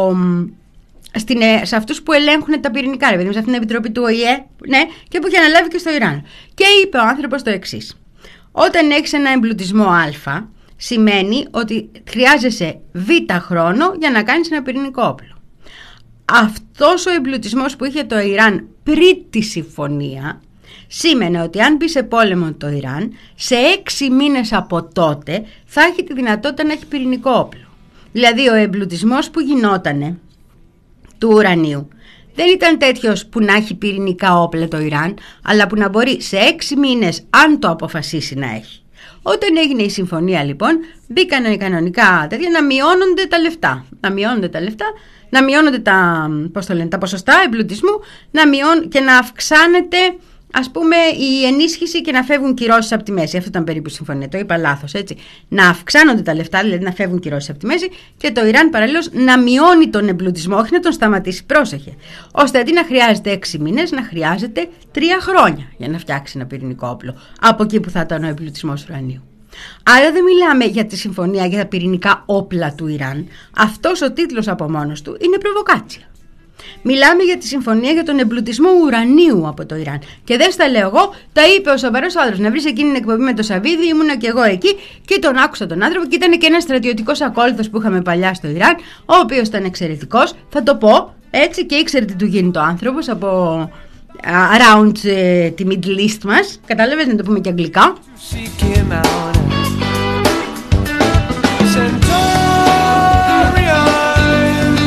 στην, σε αυτούς που ελέγχουν τα πυρηνικά, ρε παιδί, σε αυτήν την επιτροπή του Ο Η Ε, ναι, και που είχε αναλάβει και στο Ιράν. Και είπε ο άνθρωπος το εξής: όταν έχεις ένα εμπλουτισμό α, σημαίνει ότι χρειάζεσαι β χρόνο για να κάνεις ένα πυρηνικό όπλο. Αυτός ο εμπλουτισμός που είχε το Ιράν πριν τη συμφωνία σήμαινε ότι αν μπει σε πόλεμο το Ιράν, σε έξι μήνες από τότε θα έχει τη δυνατότητα να έχει πυρηνικό όπλο. Δηλαδή ο εμπλουτισμός που γινότανε του ουρανίου δεν ήταν τέτοιος που να έχει πυρηνικά όπλα το Ιράν, αλλά που να μπορεί σε έξι μήνες, αν το αποφασίσει, να έχει. Όταν έγινε η συμφωνία λοιπόν, μπήκαν κανονικά τέτοια να μειώνονται τα λεφτά. Να μειώνονται τα λεφτά, να μειώνονται τα, πώς το λένε, τα ποσοστά εμπλουτισμού, να μειών, και να αυξάνεται, ας πούμε, η ενίσχυση και να φεύγουν κυρώσεις από τη μέση. Αυτό ήταν περίπου η συμφωνία. Το είπα λάθος, έτσι. Να αυξάνονται τα λεφτά, δηλαδή να φεύγουν κυρώσεις από τη μέση, και το Ιράν παραλλήλως να μειώνει τον εμπλουτισμό, όχι να τον σταματήσει. Πρόσεχε. Ώστε αντί να χρειάζεται έξι μήνες, να χρειάζεται τρία χρόνια για να φτιάξει ένα πυρηνικό όπλο. Από εκεί που θα ήταν ο εμπλουτισμός ουρανίου. Άρα δεν μιλάμε για τη συμφωνία για τα πυρηνικά όπλα του Ιράν. Αυτός ο τίτλος από μόνος του είναι προβοκάτσια. Μιλάμε για τη συμφωνία για τον εμπλουτισμό ουρανίου από το Ιράν. Και δεν στα λέω εγώ, τα είπε ο σοβαρός άνθρωπος. Να βρεις εκείνη την εκπομπή με το Σαββίδι, ήμουνα και εγώ εκεί και τον άκουσα τον άνθρωπο. Και ήταν και ένας στρατιωτικός ακόλουθος που είχαμε παλιά στο Ιράν, ο οποίος ήταν εξαιρετικός. Θα το πω έτσι, και ήξερε τι του γίνεται ο άνθρωπος από uh, around uh, τη Middle East μας. Κατάλαβες, να το πούμε και αγγλικά.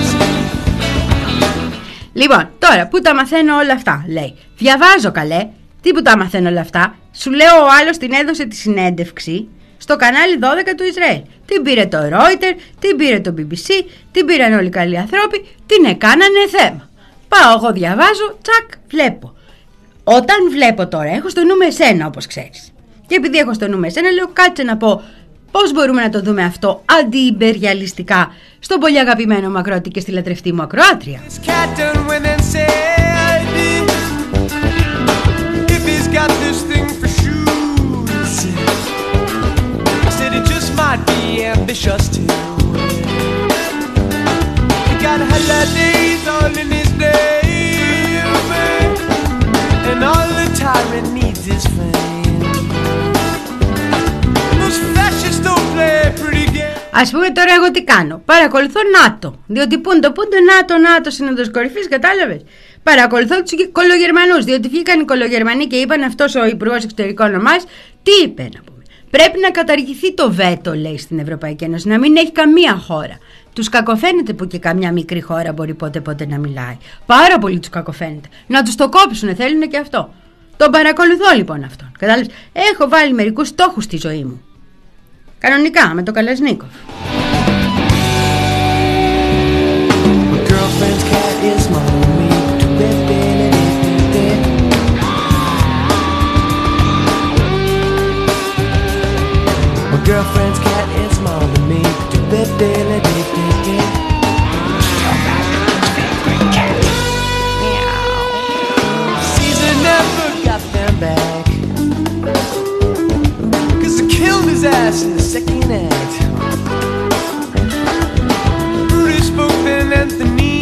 Λοιπόν, τώρα που τα μαθαίνω όλα αυτά, λέει, διαβάζω καλέ Τι που τα μαθαίνω όλα αυτά. Σου λέω, ο άλλος την έδωσε τη συνέντευξη στο κανάλι δώδεκα του Ισραήλ. Την πήρε το Reuters, την πήρε το μπι μπι σι, την πήραν όλοι οι καλοί άνθρωποι, την έκανανε θέμα. Πάω εγώ, διαβάζω, τσακ, βλέπω. Όταν βλέπω τώρα, έχω στο νου με εσένα, όπως ξέρεις. Και επειδή έχω στο νου με εσένα, λέω κάτσε να πω πώς μπορούμε να το δούμε αυτό αντιυμπεριαλιστικά στον πολύ αγαπημένο Μακρότη και στη λατρευτή μου ακροάτρια. And all the tyrant needs is fame. Those fascists don't play pretty games. Ας πούμε τώρα εγώ τι κάνω. Παρακολουθώ ΝΑΤΟ. Διότι πούν το πούν το ΝΑΤΟ, ΝΑΤΟ σύνοδος κορυφής, κατάλαβες. Παρακολουθώ τους κολογερμανούς. Διότι βγήκαν οι κολογερμανοί και είπαν αυτός ο υπουργός εξωτερικών μας. Τι είπε να πούμε. Πρέπει να καταργηθεί το βέτο, λέει, στην Ευρωπαϊκή Ένωση. Να μην έχει καμία χώρα. Τους κακοφαίνεται που και καμιά μικρή χώρα μπορεί πότε πότε να μιλάει. Πάρα πολύ τους κακοφαίνεται. Να τους το κόψουνε, θέλουν και αυτό. Τον παρακολουθώ λοιπόν αυτόν. Κατάλαβες. Έχω βάλει μερικούς στόχους στη ζωή μου. Κανονικά, με το Καλασνίκοφ. Girlfriend's cat is smaller than me. Caesar never got them back, 'cause they killed his ass in the second act. Brutus spoke than Anthony.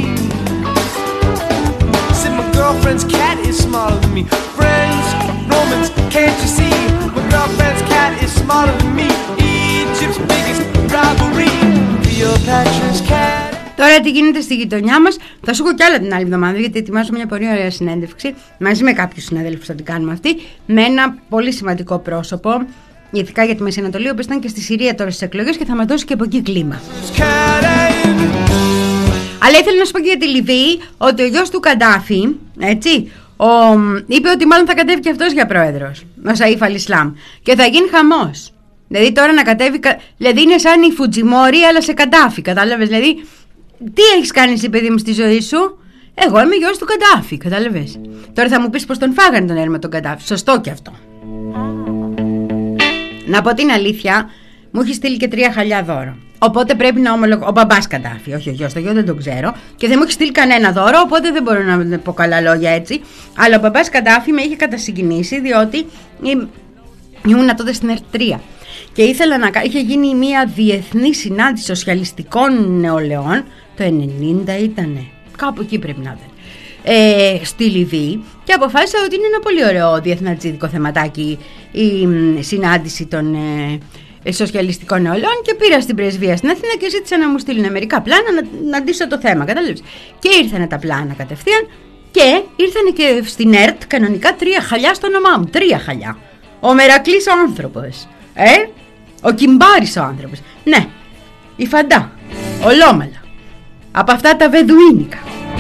Said my girlfriend's cat is smaller than me. Friends, Romans, can't you see? My girlfriend's cat is smaller than me. Egypt's biggest rivalry, Cleopatra's cat. Τώρα τι γίνεται στη γειτονιά μας, θα σου έχω κι άλλα την άλλη εβδομάδα, γιατί ετοιμάζω μια πολύ ωραία συνέντευξη μαζί με κάποιους συναδέλφους θα την κάνουμε αυτή, με ένα πολύ σημαντικό πρόσωπο, ειδικά για τη Μέση Ανατολή, ο οποίος ήταν και στη Συρία τώρα στις εκλογές και θα μας δώσει και από εκεί κλίμα. Αλλά ήθελα να σου πω και για τη Λιβύη, ότι ο γιος του Καντάφη, έτσι, ο, είπε ότι μάλλον θα κατέβει και αυτός για πρόεδρος, ο Σαΐφ Αλ-Ισλάμ, και θα γίνει χαμός. Δηλαδή τώρα να κατέβει, δηλαδή είναι σαν η Φουτζιμόρι αλλά σε Καντάφη, κατάλαβες, δηλαδή τι έχεις κάνει εσύ παιδί μου στη ζωή σου? Εγώ είμαι γιος του Καντάφη, κατάλαβες. Τώρα θα μου πεις πως τον φάγανε τον έρμα τον Καντάφη, σωστό και αυτό. Να πω την αλήθεια, μου έχει στείλει και τρία χαλιά δώρο. Οπότε πρέπει να ομολογώ. Ο μπαμπάς Καντάφη, όχι ο γιος, το γιο δεν τον ξέρω. Και δεν μου έχει στείλει κανένα δώρο, οπότε δεν μπορώ να πω καλά λόγια έτσι. Αλλά ο μπαμπάς Καντάφη με είχε κατασυγκινήσει, διότι ήμουνα τότε στην Ερτρία. Και ήθελα να. Είχε γίνει μια διεθνή συνάντηση σοσιαλιστικών νεολαίων. Το ενενήντα ήτανε. Κάπου εκεί πρέπει να ήταν. Ε, στη Λιβύη. Και αποφάσισα ότι είναι ένα πολύ ωραίο διεθνατζίδικο θεματάκι η συνάντηση των ε, σοσιαλιστικών νεολαίων. Και πήρα στην πρεσβεία στην Αθήνα και ζήτησα να μου στείλουν μερικά πλάνα να, να ντύσω το θέμα. Κατάλαβες. Και ήρθανε τα πλάνα κατευθείαν. Και ήρθανε και στην ΕΡΤ κανονικά τρία χαλιά στο όνομά μου. Τρία χαλιά. Ο Μερακλής ο άνθρωπος. Ε, ο Κυμπάρης ο άνθρωπος. Ναι, η Φαντά, ο Λόμαλα. Από αυτά τα βεδουίνικα.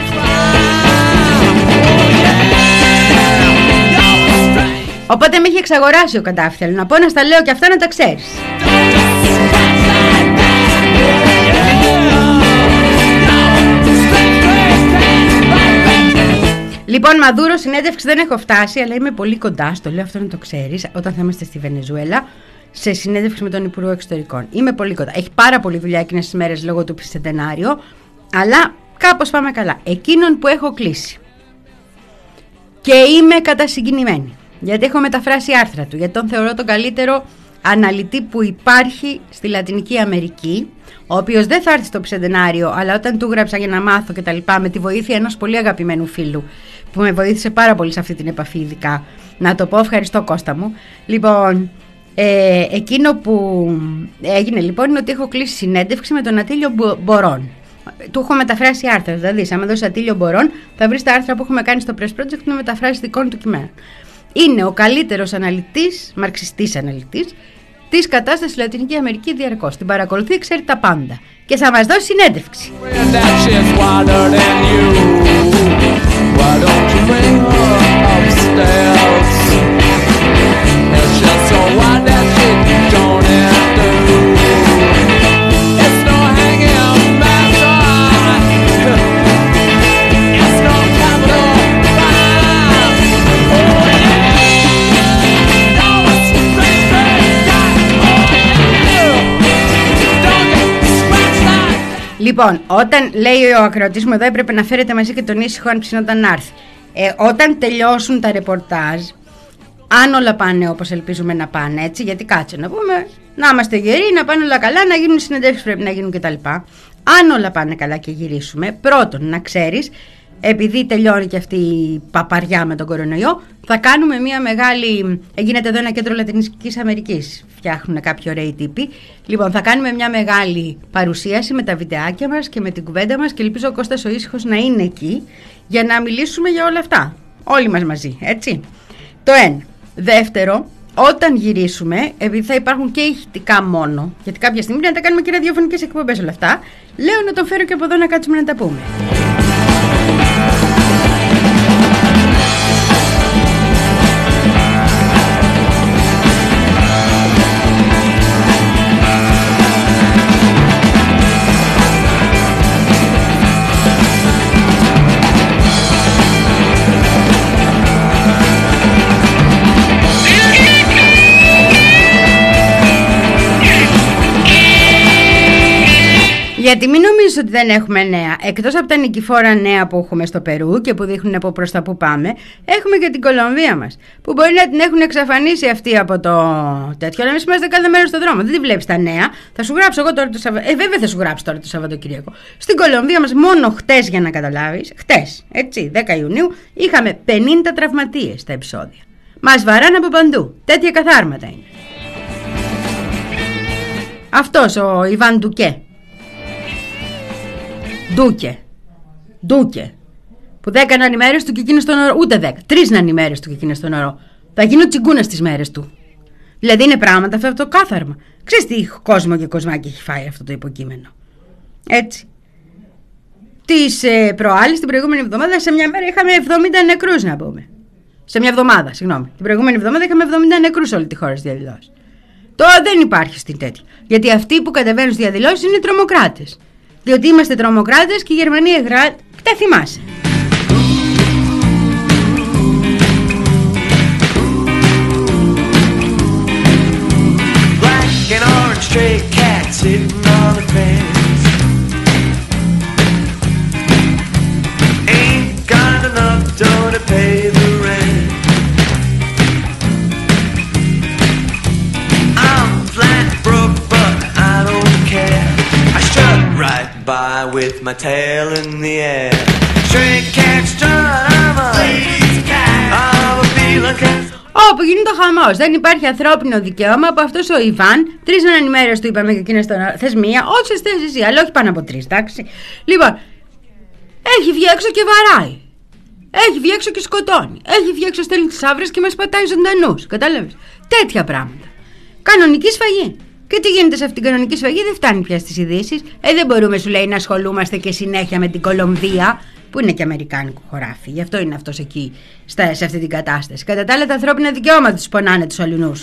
Οπότε με είχε εξαγοράσει ο Καντάφη. Θέλω να πω, να στα λέω και αυτά να τα ξέρεις. Λοιπόν, Μαδούρο, συνέντευξη δεν έχω φτάσει, αλλά είμαι πολύ κοντά, στο λέω αυτό να το ξέρεις, όταν θα είμαστε στη Βενεζουέλα, σε συνέντευξη με τον Υπουργό Εξωτερικών. Είμαι πολύ κοντά. Έχει πάρα πολλή δουλειά εκείνες τις μέρες λόγω του Πισεντενάριο, αλλά κάπως πάμε καλά. Εκείνον που έχω κλείσει. Και είμαι κατασυγκινημένη, γιατί έχω μεταφράσει άρθρα του, γιατί τον θεωρώ τον καλύτερο αναλυτή που υπάρχει στη Λατινική Αμερική, ο οποίος δεν θα έρθει στο Πισεντενάριο, αλλά όταν του γράψα για να μάθω και τα λοιπά, με τη βοήθεια ενός πολύ αγαπημένου φίλου που με βοήθησε πάρα πολύ σε αυτή την επαφή, ειδικά να το πω, ευχαριστώ Κώστα μου. Λοιπόν, ε, εκείνο που έγινε λοιπόν είναι ότι έχω κλείσει συνέντευξη με τον Ατήλιο Μπορών. Του έχω μεταφράσει άρθρα, δηλαδή άμα δώσει Ατήλιο Μπορών θα βρεις τα άρθρα που έχουμε κάνει στο Press Project με μεταφράσει δικών του κειμένων. Είναι ο καλύτερος αναλυτής, μαρξιστής αναλυτής της κατάστασης στη Λατινική Αμερική διαρκώς. Την παρακολουθεί, ξέρει τα πάντα. Και θα μας δώσει συνέντευξη. Why don't you bring her upstairs? else. It's just so what that shit don't have to do. It's no hanging master. It's no capital crime. Oh yeah. No, it's great, great God. Oh yeah. Don't get scratched that. Λοιπόν, όταν λέει ο ακροατής μου εδώ, έπρεπε να φέρετε μαζί και τον ήσυχο αν ψινόταν να έρθει. Ε, όταν τελειώσουν τα ρεπορτάζ, αν όλα πάνε όπως ελπίζουμε να πάνε, έτσι, γιατί κάτσε να πούμε, να είμαστε γεροί, να πάνε όλα καλά, να γίνουν συνεντεύξεις πρέπει να γίνουν κτλ. Αν όλα πάνε καλά και γυρίσουμε, πρώτον να ξέρεις, επειδή τελειώνει και αυτή η παπαριά με τον κορονοϊό, θα κάνουμε μια μεγάλη. Γίνεται εδώ ένα κέντρο Λατινικής Αμερικής. Φτιάχνουν κάποιοι ωραίοι τύποι. Λοιπόν, θα κάνουμε μια μεγάλη παρουσίαση με τα βιντεάκια μας και με την κουβέντα μας και ελπίζω ο Κώστας ο Ήσυχος να είναι εκεί για να μιλήσουμε για όλα αυτά. Όλοι μας μαζί, έτσι. Το ένα. Δεύτερο, όταν γυρίσουμε, επειδή θα υπάρχουν και ηχητικά μόνο, γιατί κάποια στιγμή να τα κάνουμε και ραδιοφωνικές εκπομπές όλα αυτά, λέω να τον φέρω και από εδώ να κάτσουμε να τα πούμε. Γιατί μην νομίζεις ότι δεν έχουμε νέα. Εκτός από τα νικηφόρα νέα που έχουμε στο Περού και που δείχνουν από προς τα που πάμε, έχουμε και την Κολομβία μας. Που μπορεί να την έχουν εξαφανίσει αυτή από το τέτοιο, αλλά εμείς είμαστε κάθε μέρα στον δρόμο. Δεν τη βλέπεις τα νέα. Θα σου γράψω εγώ τώρα το Σαββατοκύριακο. Ε, βέβαια θα σου γράψω τώρα το Σαββατοκύριακο. Στην Κολομβία μας, μόνο χτες για να καταλάβεις, χτες, έτσι, δέκα Ιουνίου, είχαμε πενήντα τραυματίες στα επεισόδια. Μας βαράνε από παντού. Τέτοια καθάρματα είναι. Αυτός ο Ιβάν Ντουκέ. Ντούκε. Ντούκε. Που δέκα να είναι οι μέρες του και εκείνες τον όρο. Ούτε δέκα. Τρεις να είναι οι μέρες του και εκείνες τον όρο. Θα γίνω τσιγκούνα στις μέρες του. Δηλαδή είναι πράγματα αυτό το κάθαρμα. Ξέρεις τι κόσμο και κοσμάκι έχει φάει αυτό το υποκείμενο. Έτσι. Τις ε, προάλλες την προηγούμενη εβδομάδα σε μια μέρα είχαμε εβδομήντα νεκρούς να πούμε. Σε μια εβδομάδα, συγγνώμη. Την προηγούμενη εβδομάδα είχαμε εβδομήντα νεκρούς όλη τη χώρα στις διαδηλώσεις. Τώρα δεν υπάρχει στην τέτοια. Γιατί αυτοί που κατεβαίνουν στις διαδηλώσεις είναι τρομοκράτες. Διότι είμαστε τρομοκράτες και η Γερμανία γρά... Τα θυμάσαι. Black and orange stray cats sitting on the fence. Ain't got enough dough to pay the rent. I'm flat broke but I don't care. I strut right by with my tail in the air. Stray cat strut, I'm a lazy cat. I'm a feeling cat. Όπου γίνεται ο χαμός. Δεν υπάρχει ανθρώπινο δικαίωμα από αυτός ο Ιβάν. Τρεις ανημέρες του είπαμε και εκείνες τον. Θες μία, όσες θες εσύ, αλλά όχι πάνω από τρεις, εντάξει. Λοιπόν, έχει βγει έξω και βαράει. Έχει βγει έξω και σκοτώνει. Έχει βγει έξω, στέλνει τις άβρες και μας πατάει ζωντανούς. Κατάλαβες. Τέτοια πράγματα. Κανονική σφαγή. Και τι γίνεται σε αυτήν την κανονική σφαγή, δεν φτάνει πια στις ειδήσεις. Ε, δεν μπορούμε, σου λέει, να ασχολούμαστε και συνέχεια με την Κολομβία, που είναι και αμερικάνικο χωράφι. Γι' αυτό είναι αυτός εκεί, στα, σε αυτή την κατάσταση. Κατά τα άλλα, τα ανθρώπινα δικαιώματα τους πονάνε τους αλλουνούς.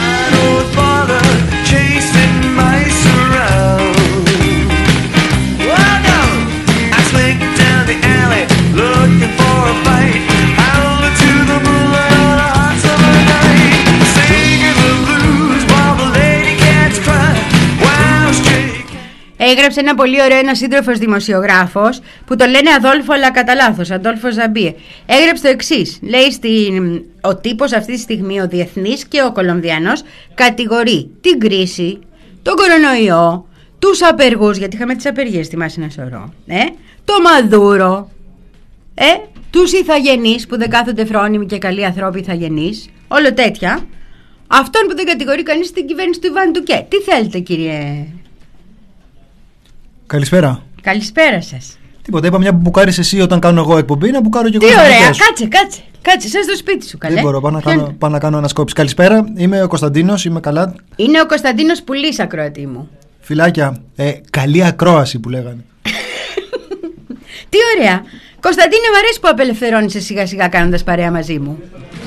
Έγραψε ένα πολύ ωραίο ένα σύντροφος δημοσιογράφος που τον λένε Αδόλφο, αλλά κατά λάθος, Αντόλφο Ζαμπίε. Έγραψε το εξής. Λέει στην, ο τύπος αυτή τη στιγμή, ο διεθνής και ο Κολομβιανός, κατηγορεί την κρίση, τον κορονοϊό, τους απεργούς, γιατί είχαμε τις απεργίες, θυμάσαι ένα σωρό, ε, το Μαδούρο, ε, τους ηθαγενείς που δεν κάθονται φρόνιμοι και καλοί ανθρώποι ηθαγενείς, όλο τέτοια. Αυτόν που δεν κατηγορεί κανείς την κυβέρνηση του Ιβάν Ντουκέ. Τι θέλετε, κύριε? Καλησπέρα. Καλησπέρα σας. Τίποτα, είπα μια που μπουκάρεις εσύ όταν κάνω εγώ εκπομπή, να μπουκάρω και εγώ. Τι ωραία, κάτσε, κάτσε. Κάτσε, σας στο σπίτι σου, καλέ. Δεν μπορώ, πάω να κάνω, πάω να κάνω ανασκόπηση. Καλησπέρα, είμαι ο Κωνσταντίνος, είμαι καλά. Είναι ο Κωνσταντίνος Πουλής, ακροατή μου. Φιλάκια, ε, καλή ακρόαση που λέγανε. Τι ωραία. Κωνσταντίνε, μου αρέσει που απελευθερώνεσαι σιγά σιγά κάνοντας παρέα μαζί μου.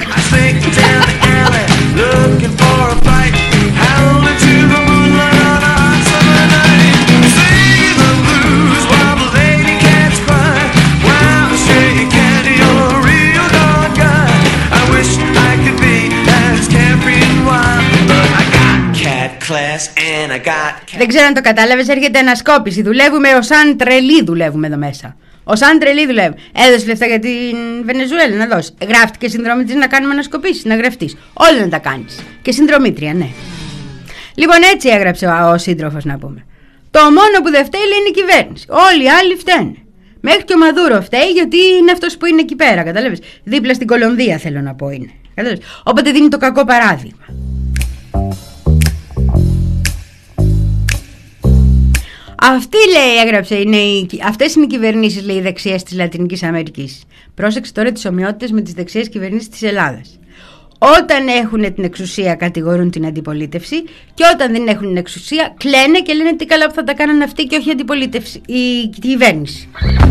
Δεν ξέρω αν το κατάλαβες, έρχεται ανασκόπηση. Δουλεύουμε ως αν τρελοί, δουλεύουμε εδώ μέσα. Ως αν τρελοί δουλεύουμε. Έδωσε λεφτά για την Βενεζουέλα να δώσει. Γράφτηκε συνδρομή της να κάνουμε ανασκοπήσεις, να γραφτείς. Όλα να τα κάνεις. Και συνδρομήτρια, ναι. Λοιπόν, έτσι έγραψε ο, ο σύντροφος να πούμε. Το μόνο που δεν φταίει είναι η κυβέρνηση. Όλοι οι άλλοι φταίνε. Μέχρι και ο Μαδούρο φταίει, γιατί είναι αυτός που είναι εκεί πέρα. Κατάλαβες. Δίπλα στην Κολομβία θέλω να πω είναι. Κατάλαβες. Οπότε δίνει το κακό παράδειγμα. Αυτή, λέει, έγραψε, είναι οι, αυτές είναι οι κυβερνήσεις, λέει, δεξιές της Λατινικής Αμερικής. Πρόσεξε τώρα τις ομοιότητες με τις δεξιές κυβερνήσεις της Ελλάδας. Όταν έχουν την εξουσία κατηγορούν την αντιπολίτευση, και όταν δεν έχουν την εξουσία κλαίνε και λένε τι καλά που θα τα κάνουν αυτοί και όχι η αντιπολίτευση, η κυβέρνηση.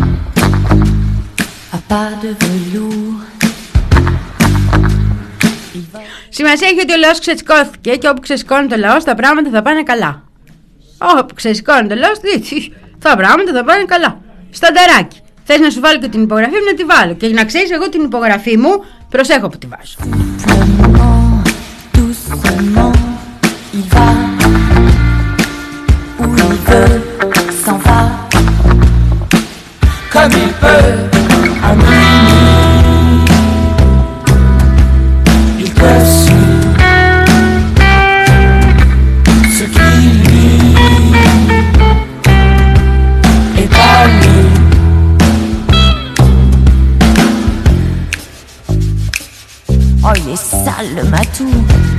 Σημασία έχει ότι ο λαός ξεσηκώθηκε, και όπου ξεσηκώνει ο λαός τα πράγματα θα πάνε καλά. Όπου ξεσηκώνει το λαός, τα πράγματα θα πάνε καλά. Στανταράκι. Θες να σου βάλω και την υπογραφή μου, να τη βάλω. Και να ξέρεις, εγώ την υπογραφή μου προσέχω που τη βάζω. Oh, il est sale le matou.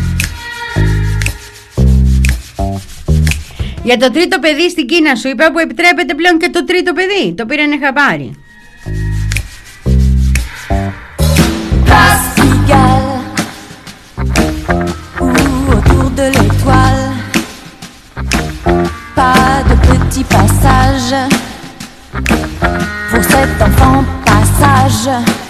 Για το τρίτο παιδί στην Κίνα σου είπα, που επιτρέπεται πλέον και το τρίτο παιδί. Το πήρανε χαμπάρι. Pascal ou autour de l'étoile. Pas de petit passage pour cet enfant passage.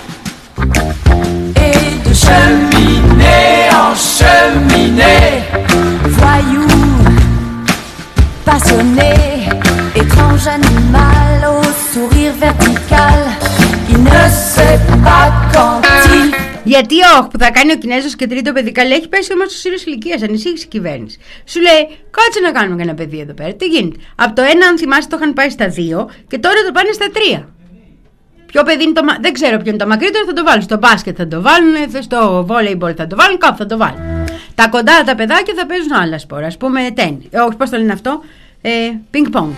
Et de cheminée en cheminée, voyou, passionné, étrange animal au sourire vertical, il ne sait pas quand il... Γιατί όχι που θα κάνει ο Κινέζος και τρίτο παιδί, καλά, έχει πέσει όμως στο όρος ηλικίας, ανησύχησε η κυβέρνηση. Σου λέει, κάτσε να κάνουμε και ένα παιδί εδώ πέρα. Τι γίνεται? Από το ένα, αν θυμάσαι, το είχαν πάει στα δύο και τώρα το πάνε στα τρία. Ποιο παιδί είναι το, δεν ξέρω ποιο είναι το μακρύτερο, θα το βάλουν. Στο μπάσκετ θα το βάλουν, στο volleyball θα το βάλουν, κάπου θα το βάλουν. Τα κοντά τα παιδάκια θα παίζουν άλλα σπορ, ας πούμε τέννις. Ε, όχι, πώς το λένε αυτό, ε, πινκ-πονγκ.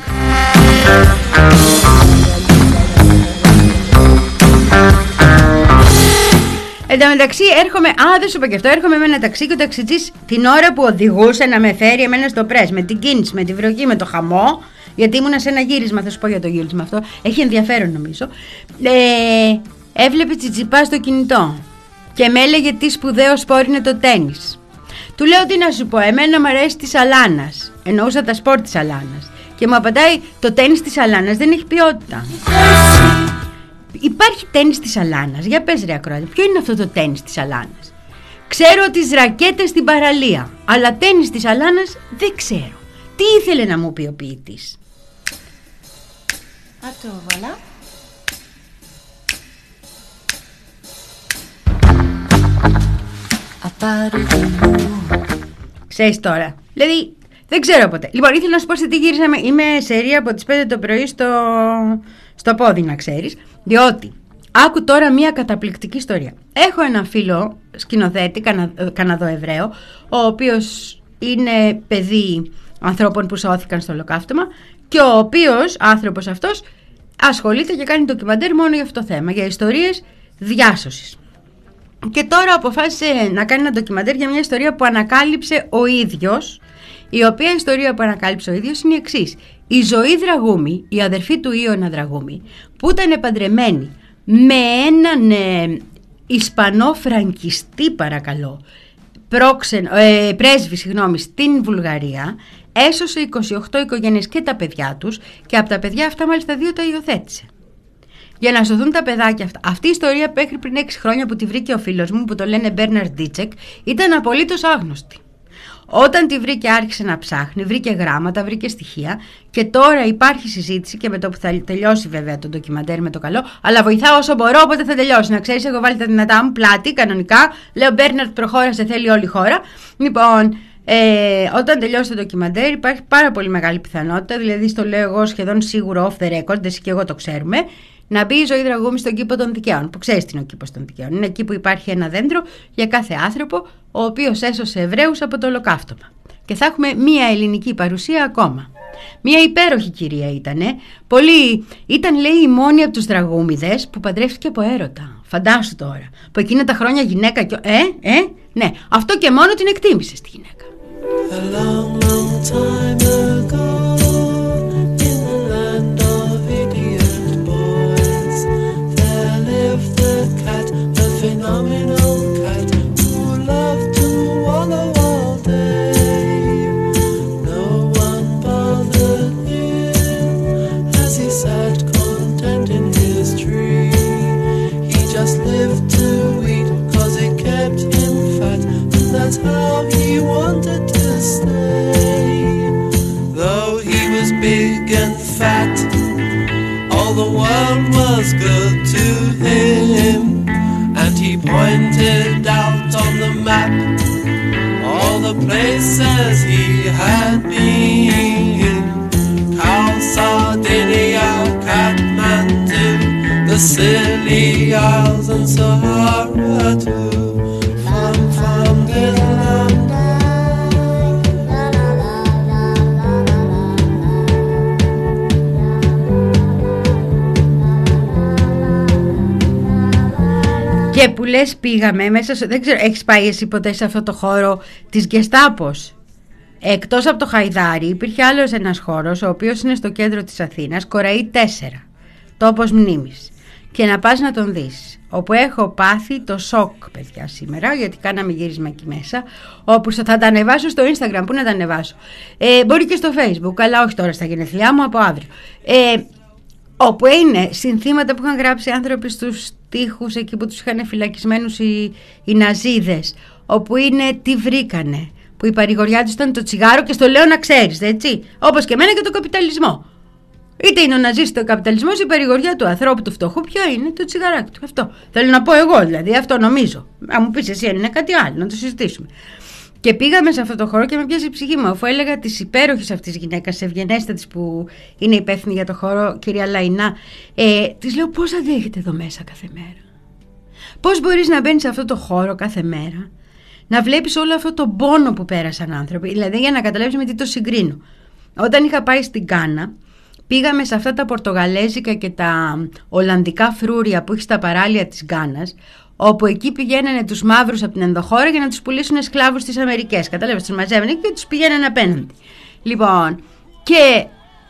Εν τω μεταξύ έρχομαι, α δεν σου είπα και αυτό, έρχομαι με ένα ταξί και ο ταξιτζής την ώρα που οδηγούσε να με φέρει εμένα στο πρέσ, με την κίνηση, με τη βροχή, με το χαμό. Γιατί ήμουνα σε ένα γύρισμα, θα σου πω για το γύρισμα αυτό. Έχει ενδιαφέρον νομίζω. Ε, έβλεπε τσιτσιπά στο κινητό και με έλεγε τι σπουδαίο σπορ είναι το τένις. Του λέω τι να σου πω, εμένα μου αρέσει της Αλάνας. Εννοούσα τα σπορ της Αλάνας. Και μου απαντάει, το τένις της Αλάνας δεν έχει ποιότητα. Υπάρχει τένις της Αλάνας? Για πες ρε ακροάτη, ποιο είναι αυτό το τένις της Αλάνας? Ξέρω τις ρακέτες στην παραλία, αλλά τένις της Αλάνας δεν ξέρω. Τι ήθελε να μου πει ο ποιητής? Α, το voilà. Ξέρεις τώρα, δηλαδή δεν ξέρω ποτέ. Λοιπόν, ήθελα να σου πω σε τι γύρισα. Είμαι σε ρία από τις πέντε το πρωί στο, στο πόδι, να ξέρεις. Διότι, άκου τώρα μια καταπληκτική ιστορία. Έχω ένα φίλο σκηνοθέτη, Κανα, Καναδοεβραίο, ο οποίος είναι παιδί ανθρώπων που σώθηκαν στο ολοκαύτωμα και ο οποίος άνθρωπος αυτός ασχολείται και κάνει ντοκιμαντέρ μόνο για αυτό το θέμα, για ιστορίες διάσωσης. Και τώρα αποφάσισε να κάνει ένα ντοκιμαντέρ για μια ιστορία που ανακάλυψε ο ίδιος, η οποία ιστορία που ανακάλυψε ο ίδιος είναι η εξής. Η Ζωή Δραγούμη, η αδερφή του Ιωνα Δραγούμη, που ήταν παντρεμένη με έναν ε, Ισπανό φραγκιστή, παρακαλώ, πρόξεν, ε, πρέσβη συγγνώμη, στην Βουλγαρία, έσωσε είκοσι οκτώ οικογένειες και τα παιδιά τους, και από τα παιδιά αυτά μάλιστα δύο τα υιοθέτησε. για να σωθούν τα παιδάκια αυτά. Αυτή η ιστορία μέχρι πριν έξι χρόνια που τη βρήκε ο φίλος μου, που το λένε Μπέρναρντ Ντίτσεκ, ήταν απολύτως άγνωστη. Όταν τη βρήκε άρχισε να ψάχνει, βρήκε γράμματα, βρήκε στοιχεία και τώρα υπάρχει συζήτηση και με το που θα τελειώσει βέβαια το ντοκιμαντέρ με το καλό, αλλά βοηθάω όσο μπορώ, οπότε θα τελειώσει. Να ξέρεις, έχω βάλει τα δυνατά μου πλάτη, κανονικά. Λέω Μπέρναρντ, προχώρασε, θέλει όλη η χώρα. Λοιπόν, ε, όταν τελειώσει το ντοκιμαντέρ υπάρχει πάρα πολύ μεγάλη πιθανότητα, δηλαδή στο λέω εγώ σχεδόν σίγουρο off the record, εσύ και εγώ το ξέρουμε, να μπει η Ζωή Δραγούμη στον κήπο των δικαίων. Που ξέρεις τι είναι ο κήπος των δικαίων. Είναι εκεί που υπάρχει ένα δέντρο για κάθε άνθρωπο, ο οποίος έσωσε Εβραίους από το ολοκαύτωμα. Και θα έχουμε μία ελληνική παρουσία ακόμα. Μία υπέροχη κυρία ήτανε. Πολύ... Ήταν, λέει, η μόνη από τους Δραγούμιδες που παντρεύτηκε από έρωτα. Φαντάσου τώρα. Που εκείνα τα χρόνια γυναίκα. Και... Ε, ε, ναι. Αυτό και μόνο την εκτίμησε στη γυναίκα. A long, long time ago, in the land of idiot boys, there lived the cat, the phenomenal cat, who loved to wallow all day. No one bothered him as he sat content in his tree. He just lived to eat, cause it kept him fat, and that's how he wanted to stay. Though he was big and fat, all the world was good to him, and he pointed out on the map all the places he had been. Cal, Sardinia, Kathmandu, the Scilly Isles and Sahara too. Fum, fum, diddle-dum. Και που λες πήγαμε μέσα, σε, δεν ξέρω, έχεις πάει εσύ ποτέ σε αυτό το χώρο της Γκεστάπος? Εκτός από το Χαϊδάρι υπήρχε άλλος ένας χώρος, ο οποίος είναι στο κέντρο της Αθήνας, Κοραή τέσσερα, τόπος μνήμης. Και να πας να τον δεις, όπου έχω πάθει το σοκ, παιδιά, σήμερα, γιατί κάναμε γύρισμα εκεί μέσα, όπου θα τα ανεβάσω στο Instagram. Πού να τα ανεβάσω? Ε, μπορεί και στο Facebook, αλλά όχι τώρα στα γενεθλιά μου, από αύριο. Ε, όπου είναι συνθήματα που είχαν γράψει άνθρωποι στους τοίχους εκεί που τους είχαν φυλακισμένους οι, οι Ναζίδες, όπου είναι τι βρήκανε, που η παρηγοριά τους ήταν το τσιγάρο, και στο λέω να ξέρεις, έτσι, όπως και εμένα και το καπιταλισμό. Είτε είναι ο ναζίστης είτε ο καπιταλισμός, η παρηγοριά του ανθρώπου του φτωχού ποιο είναι? Το τσιγαράκι του. Αυτό θέλω να πω εγώ, δηλαδή, αυτό νομίζω. Αν μου πεις εσύ αν είναι κάτι άλλο, να το συζητήσουμε. Και πήγαμε σε αυτό το χώρο και με πιάσει η ψυχή μου, αφού έλεγα της υπέροχης αυτής γυναίκας, ευγενέστατης, που είναι υπεύθυνη για το χώρο, κυρία Λαϊνά, ε, της λέω πώς αντέχετε εδώ μέσα κάθε μέρα? Πώς μπορείς να μπαίνεις σε αυτό το χώρο κάθε μέρα, να βλέπεις όλο αυτό το πόνο που πέρασαν άνθρωποι? Δηλαδή, για να καταλάβεις με τι το συγκρίνω. Όταν είχα πάει στην Γκάνα, πήγαμε σε αυτά τα πορτογαλέζικα και τα ολλανδικά φρούρια που έχει στα παράλια της Γκάνας, όπου εκεί πηγαίνανε τους μαύρους από την ενδοχώρα για να τους πουλήσουν σκλάβους στις Αμερικές. Κατάλαβες, τους μαζεύανε και τους πηγαίνανε απέναντι. Λοιπόν, και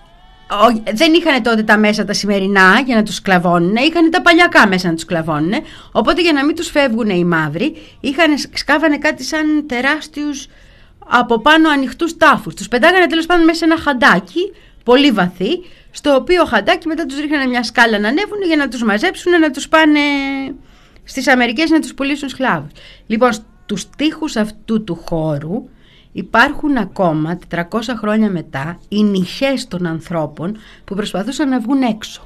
ο, δεν είχαν τότε τα μέσα τα σημερινά για να τους σκλαβώνουν, είχαν τα παλιακά μέσα να τους σκλαβώνουν. Οπότε, για να μην τους φεύγουν οι μαύροι, είχαν, σκάβανε κάτι σαν τεράστιους από πάνω ανοιχτούς τάφους. Τους πετάγανε τέλος πάντων μέσα σε ένα χαντάκι πολύ βαθύ, στο οποίο χαντάκι μετά τους ρίχνανε μια σκάλα να ανέβουν για να τους μαζέψουν, να τους πάνε στις Αμερικές να τους πουλήσουν σκλάβους. Λοιπόν, στους τοίχους αυτού του χώρου υπάρχουν ακόμα τετρακόσια χρόνια μετά οι νυχές των ανθρώπων που προσπαθούσαν να βγουν έξω.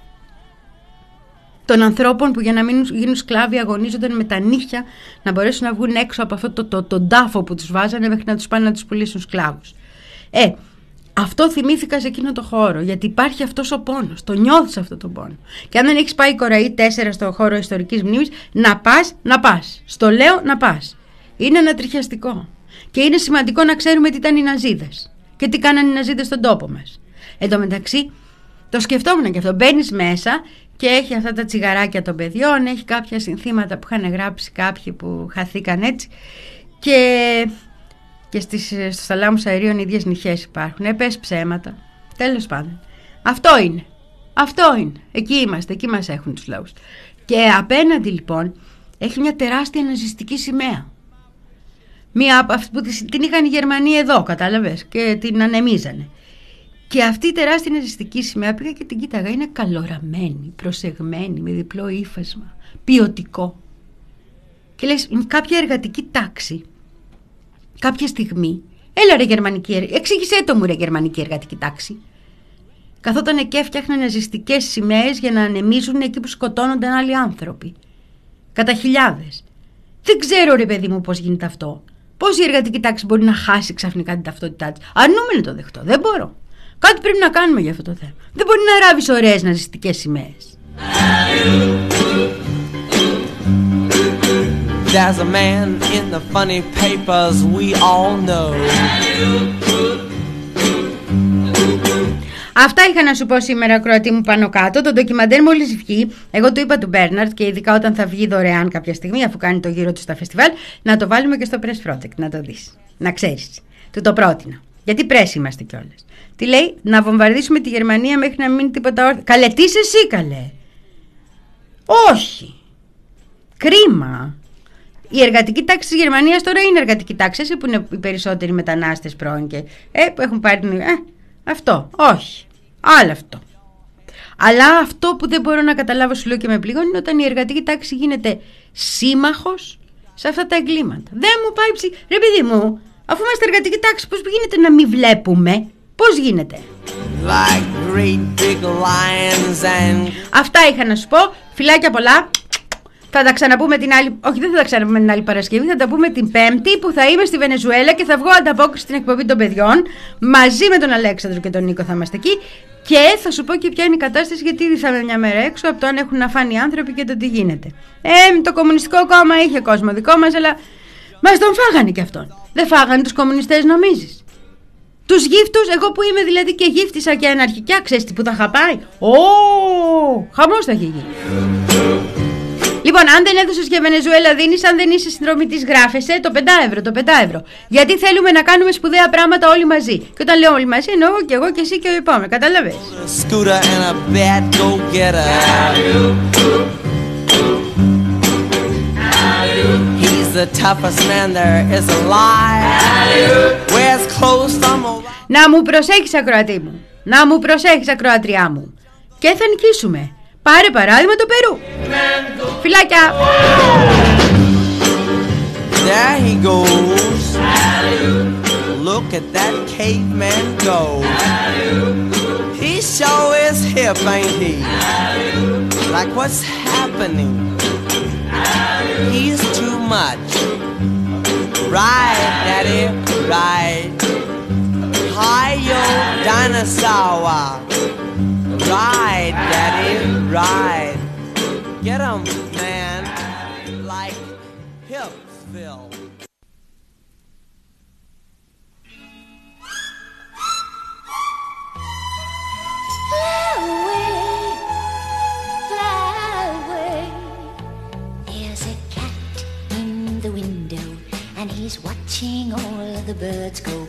Των ανθρώπων που για να μην γίνουν σκλάβοι αγωνίζονταν με τα νύχια να μπορέσουν να βγουν έξω από αυτό το, το, το, τον τάφο που τους βάζανε μέχρι να τους πάνε να τους πουλήσουν σκλάβους. Ε, αυτό θυμήθηκα σε εκείνο το χώρο, γιατί υπάρχει αυτός ο πόνος, το νιώθεις αυτό το πόνο. Και αν δεν έχεις πάει Κοραή τέσσερα στο χώρο ιστορικής μνήμης, να πας, να πας. Στο λέω να πας. Είναι ανατριχιαστικό. Και είναι σημαντικό να ξέρουμε τι ήταν οι Ναζίδες και τι κάνανε οι Ναζίδες στον τόπο μας. Εν τω μεταξύ, το σκεφτόμουν και αυτό. Μπαίνεις μέσα και έχει αυτά τα τσιγαράκια των παιδιών, έχει κάποια συνθήματα που είχαν γράψει κάποιοι που χαθήκαν έτσι. Και. Και στις, στους θαλάμους αερίων οι ίδιες νυχές υπάρχουν. Ε, πες ψέματα. Τέλος πάντων. Αυτό είναι. Αυτό είναι. Εκεί είμαστε. Εκεί μας έχουν τους λαούς. Και απέναντι λοιπόν έχει μια τεράστια ναζιστική σημαία. Μία από αυτή που την είχαν οι Γερμανοί εδώ, κατάλαβες, και την ανεμίζανε. Και αυτή η τεράστια ναζιστική σημαία πήγα και την κοίταγα. Είναι καλοραμένη, προσεγμένη, με διπλό ύφασμα, ποιοτικό. Και λες, κάποια εργατική τάξη, κάποια στιγμή, έλα ρε γερμανική, εξήγησέ το μου ρε γερμανική εργατική τάξη. Καθόταν και έφτιαχνε ναζιστικές σημαίες για να ανεμίζουν εκεί που σκοτώνονταν άλλοι άνθρωποι. Κατά χιλιάδες. Δεν ξέρω ρε παιδί μου πώς γίνεται αυτό. Πώς η εργατική τάξη μπορεί να χάσει ξαφνικά την ταυτότητά της. Αρνούμε να το δεχτώ. Δεν μπορώ. Κάτι πρέπει να κάνουμε για αυτό το θέμα. Δεν μπορεί να ράβεις ωραίες ναζιστικές σημαίες. There's a man in the funny papers we all know. Αυτά είχα να σου πω σήμερα, Κροατή μου, πάνω κάτω. Το ντοκιμαντέρ μόλις βγει, εγώ το είπα του Μπέρναρτ και ειδικά όταν θα βγει δωρεάν κάποια στιγμή, αφού κάνει το γύρο του στα φεστιβάλ, να το βάλουμε και στο Press Project, να το δεις. Να ξέρεις. Του το πρότεινα. Γιατί πρέσι είμαστε κιόλας. Τι λέει, να βομβαρδίσουμε τη Γερμανία μέχρι να μην μείνει τίποτα όρθιο. Καλέ, τι είσαι εσύ, καλέ. Όχι. Κρίμα. Η εργατική τάξη της Γερμανίας τώρα είναι εργατική τάξη. Εσύ που είναι οι περισσότεροι μετανάστες πρώην και ε, που έχουν πάρει την. Ε, αυτό. Όχι. Άλλο αυτό. Αλλά αυτό που δεν μπορώ να καταλάβω, σου λέω και με πληγώνει, είναι όταν η εργατική τάξη γίνεται σύμμαχος σε αυτά τα εγκλήματα. Δεν μου πάει ψη. Ρε παιδί μου, αφού είμαστε εργατική τάξη, πώς γίνεται να μην βλέπουμε? Πώς γίνεται? Like great big lions and... Αυτά είχα να σου πω. Φιλάκια πολλά. Θα τα ξαναπούμε την άλλη. Όχι, δεν θα τα ξαναπούμε την άλλη Παρασκευή. Θα τα πούμε την Πέμπτη που θα είμαι στη Βενεζουέλα και θα βγω ανταπόκριση στην εκπομπή των παιδιών. Μαζί με τον Αλέξανδρο και τον Νίκο θα είμαστε εκεί. Και θα σου πω και ποια είναι η κατάσταση, γιατί ήρθαμε μια μέρα έξω από το αν έχουν να φάνε οι άνθρωποι και το τι γίνεται. Ε, το Κομμουνιστικό Κόμμα είχε κόσμο δικό μας, αλλά μας τον φάγανε κι αυτόν. Δεν φάγανε τους κομμουνιστές, νομίζεις? Τους γύφτους, εγώ που είμαι δηλαδή και γύφτισα και αναρχικιά, ξέρεις τι που θα είχα πάει? Ω, χαμός θα είχε γίνει. Λοιπόν, αν δεν έδωσες για Βενεζουέλα δίνεις, αν δεν είσαι συνδρομητής γράφεσαι το πέντε ευρώ, το πέντε ευρώ. Γιατί θέλουμε να κάνουμε σπουδαία πράγματα όλοι μαζί. Και όταν λέω όλοι μαζί εννοώ και εγώ και εσύ και ο επόμενος, καταλαβες? Να μου προσέχεις, ακροατή μου. Να μου προσέχεις, ακροατριά μου. Και θα νικήσουμε. Πάρε παράδειγμα το Περού. Φιλάκια. There he goes. Look at that caveman go. He sure is hip, ain't he? Like what's happening? He's too much. Right, daddy, right. Hi-yo, dinosaur. Right, daddy, right. Get 'em, man, like Hipsville. Fly away, fly away. There's a cat in the window, and he's watching all the birds go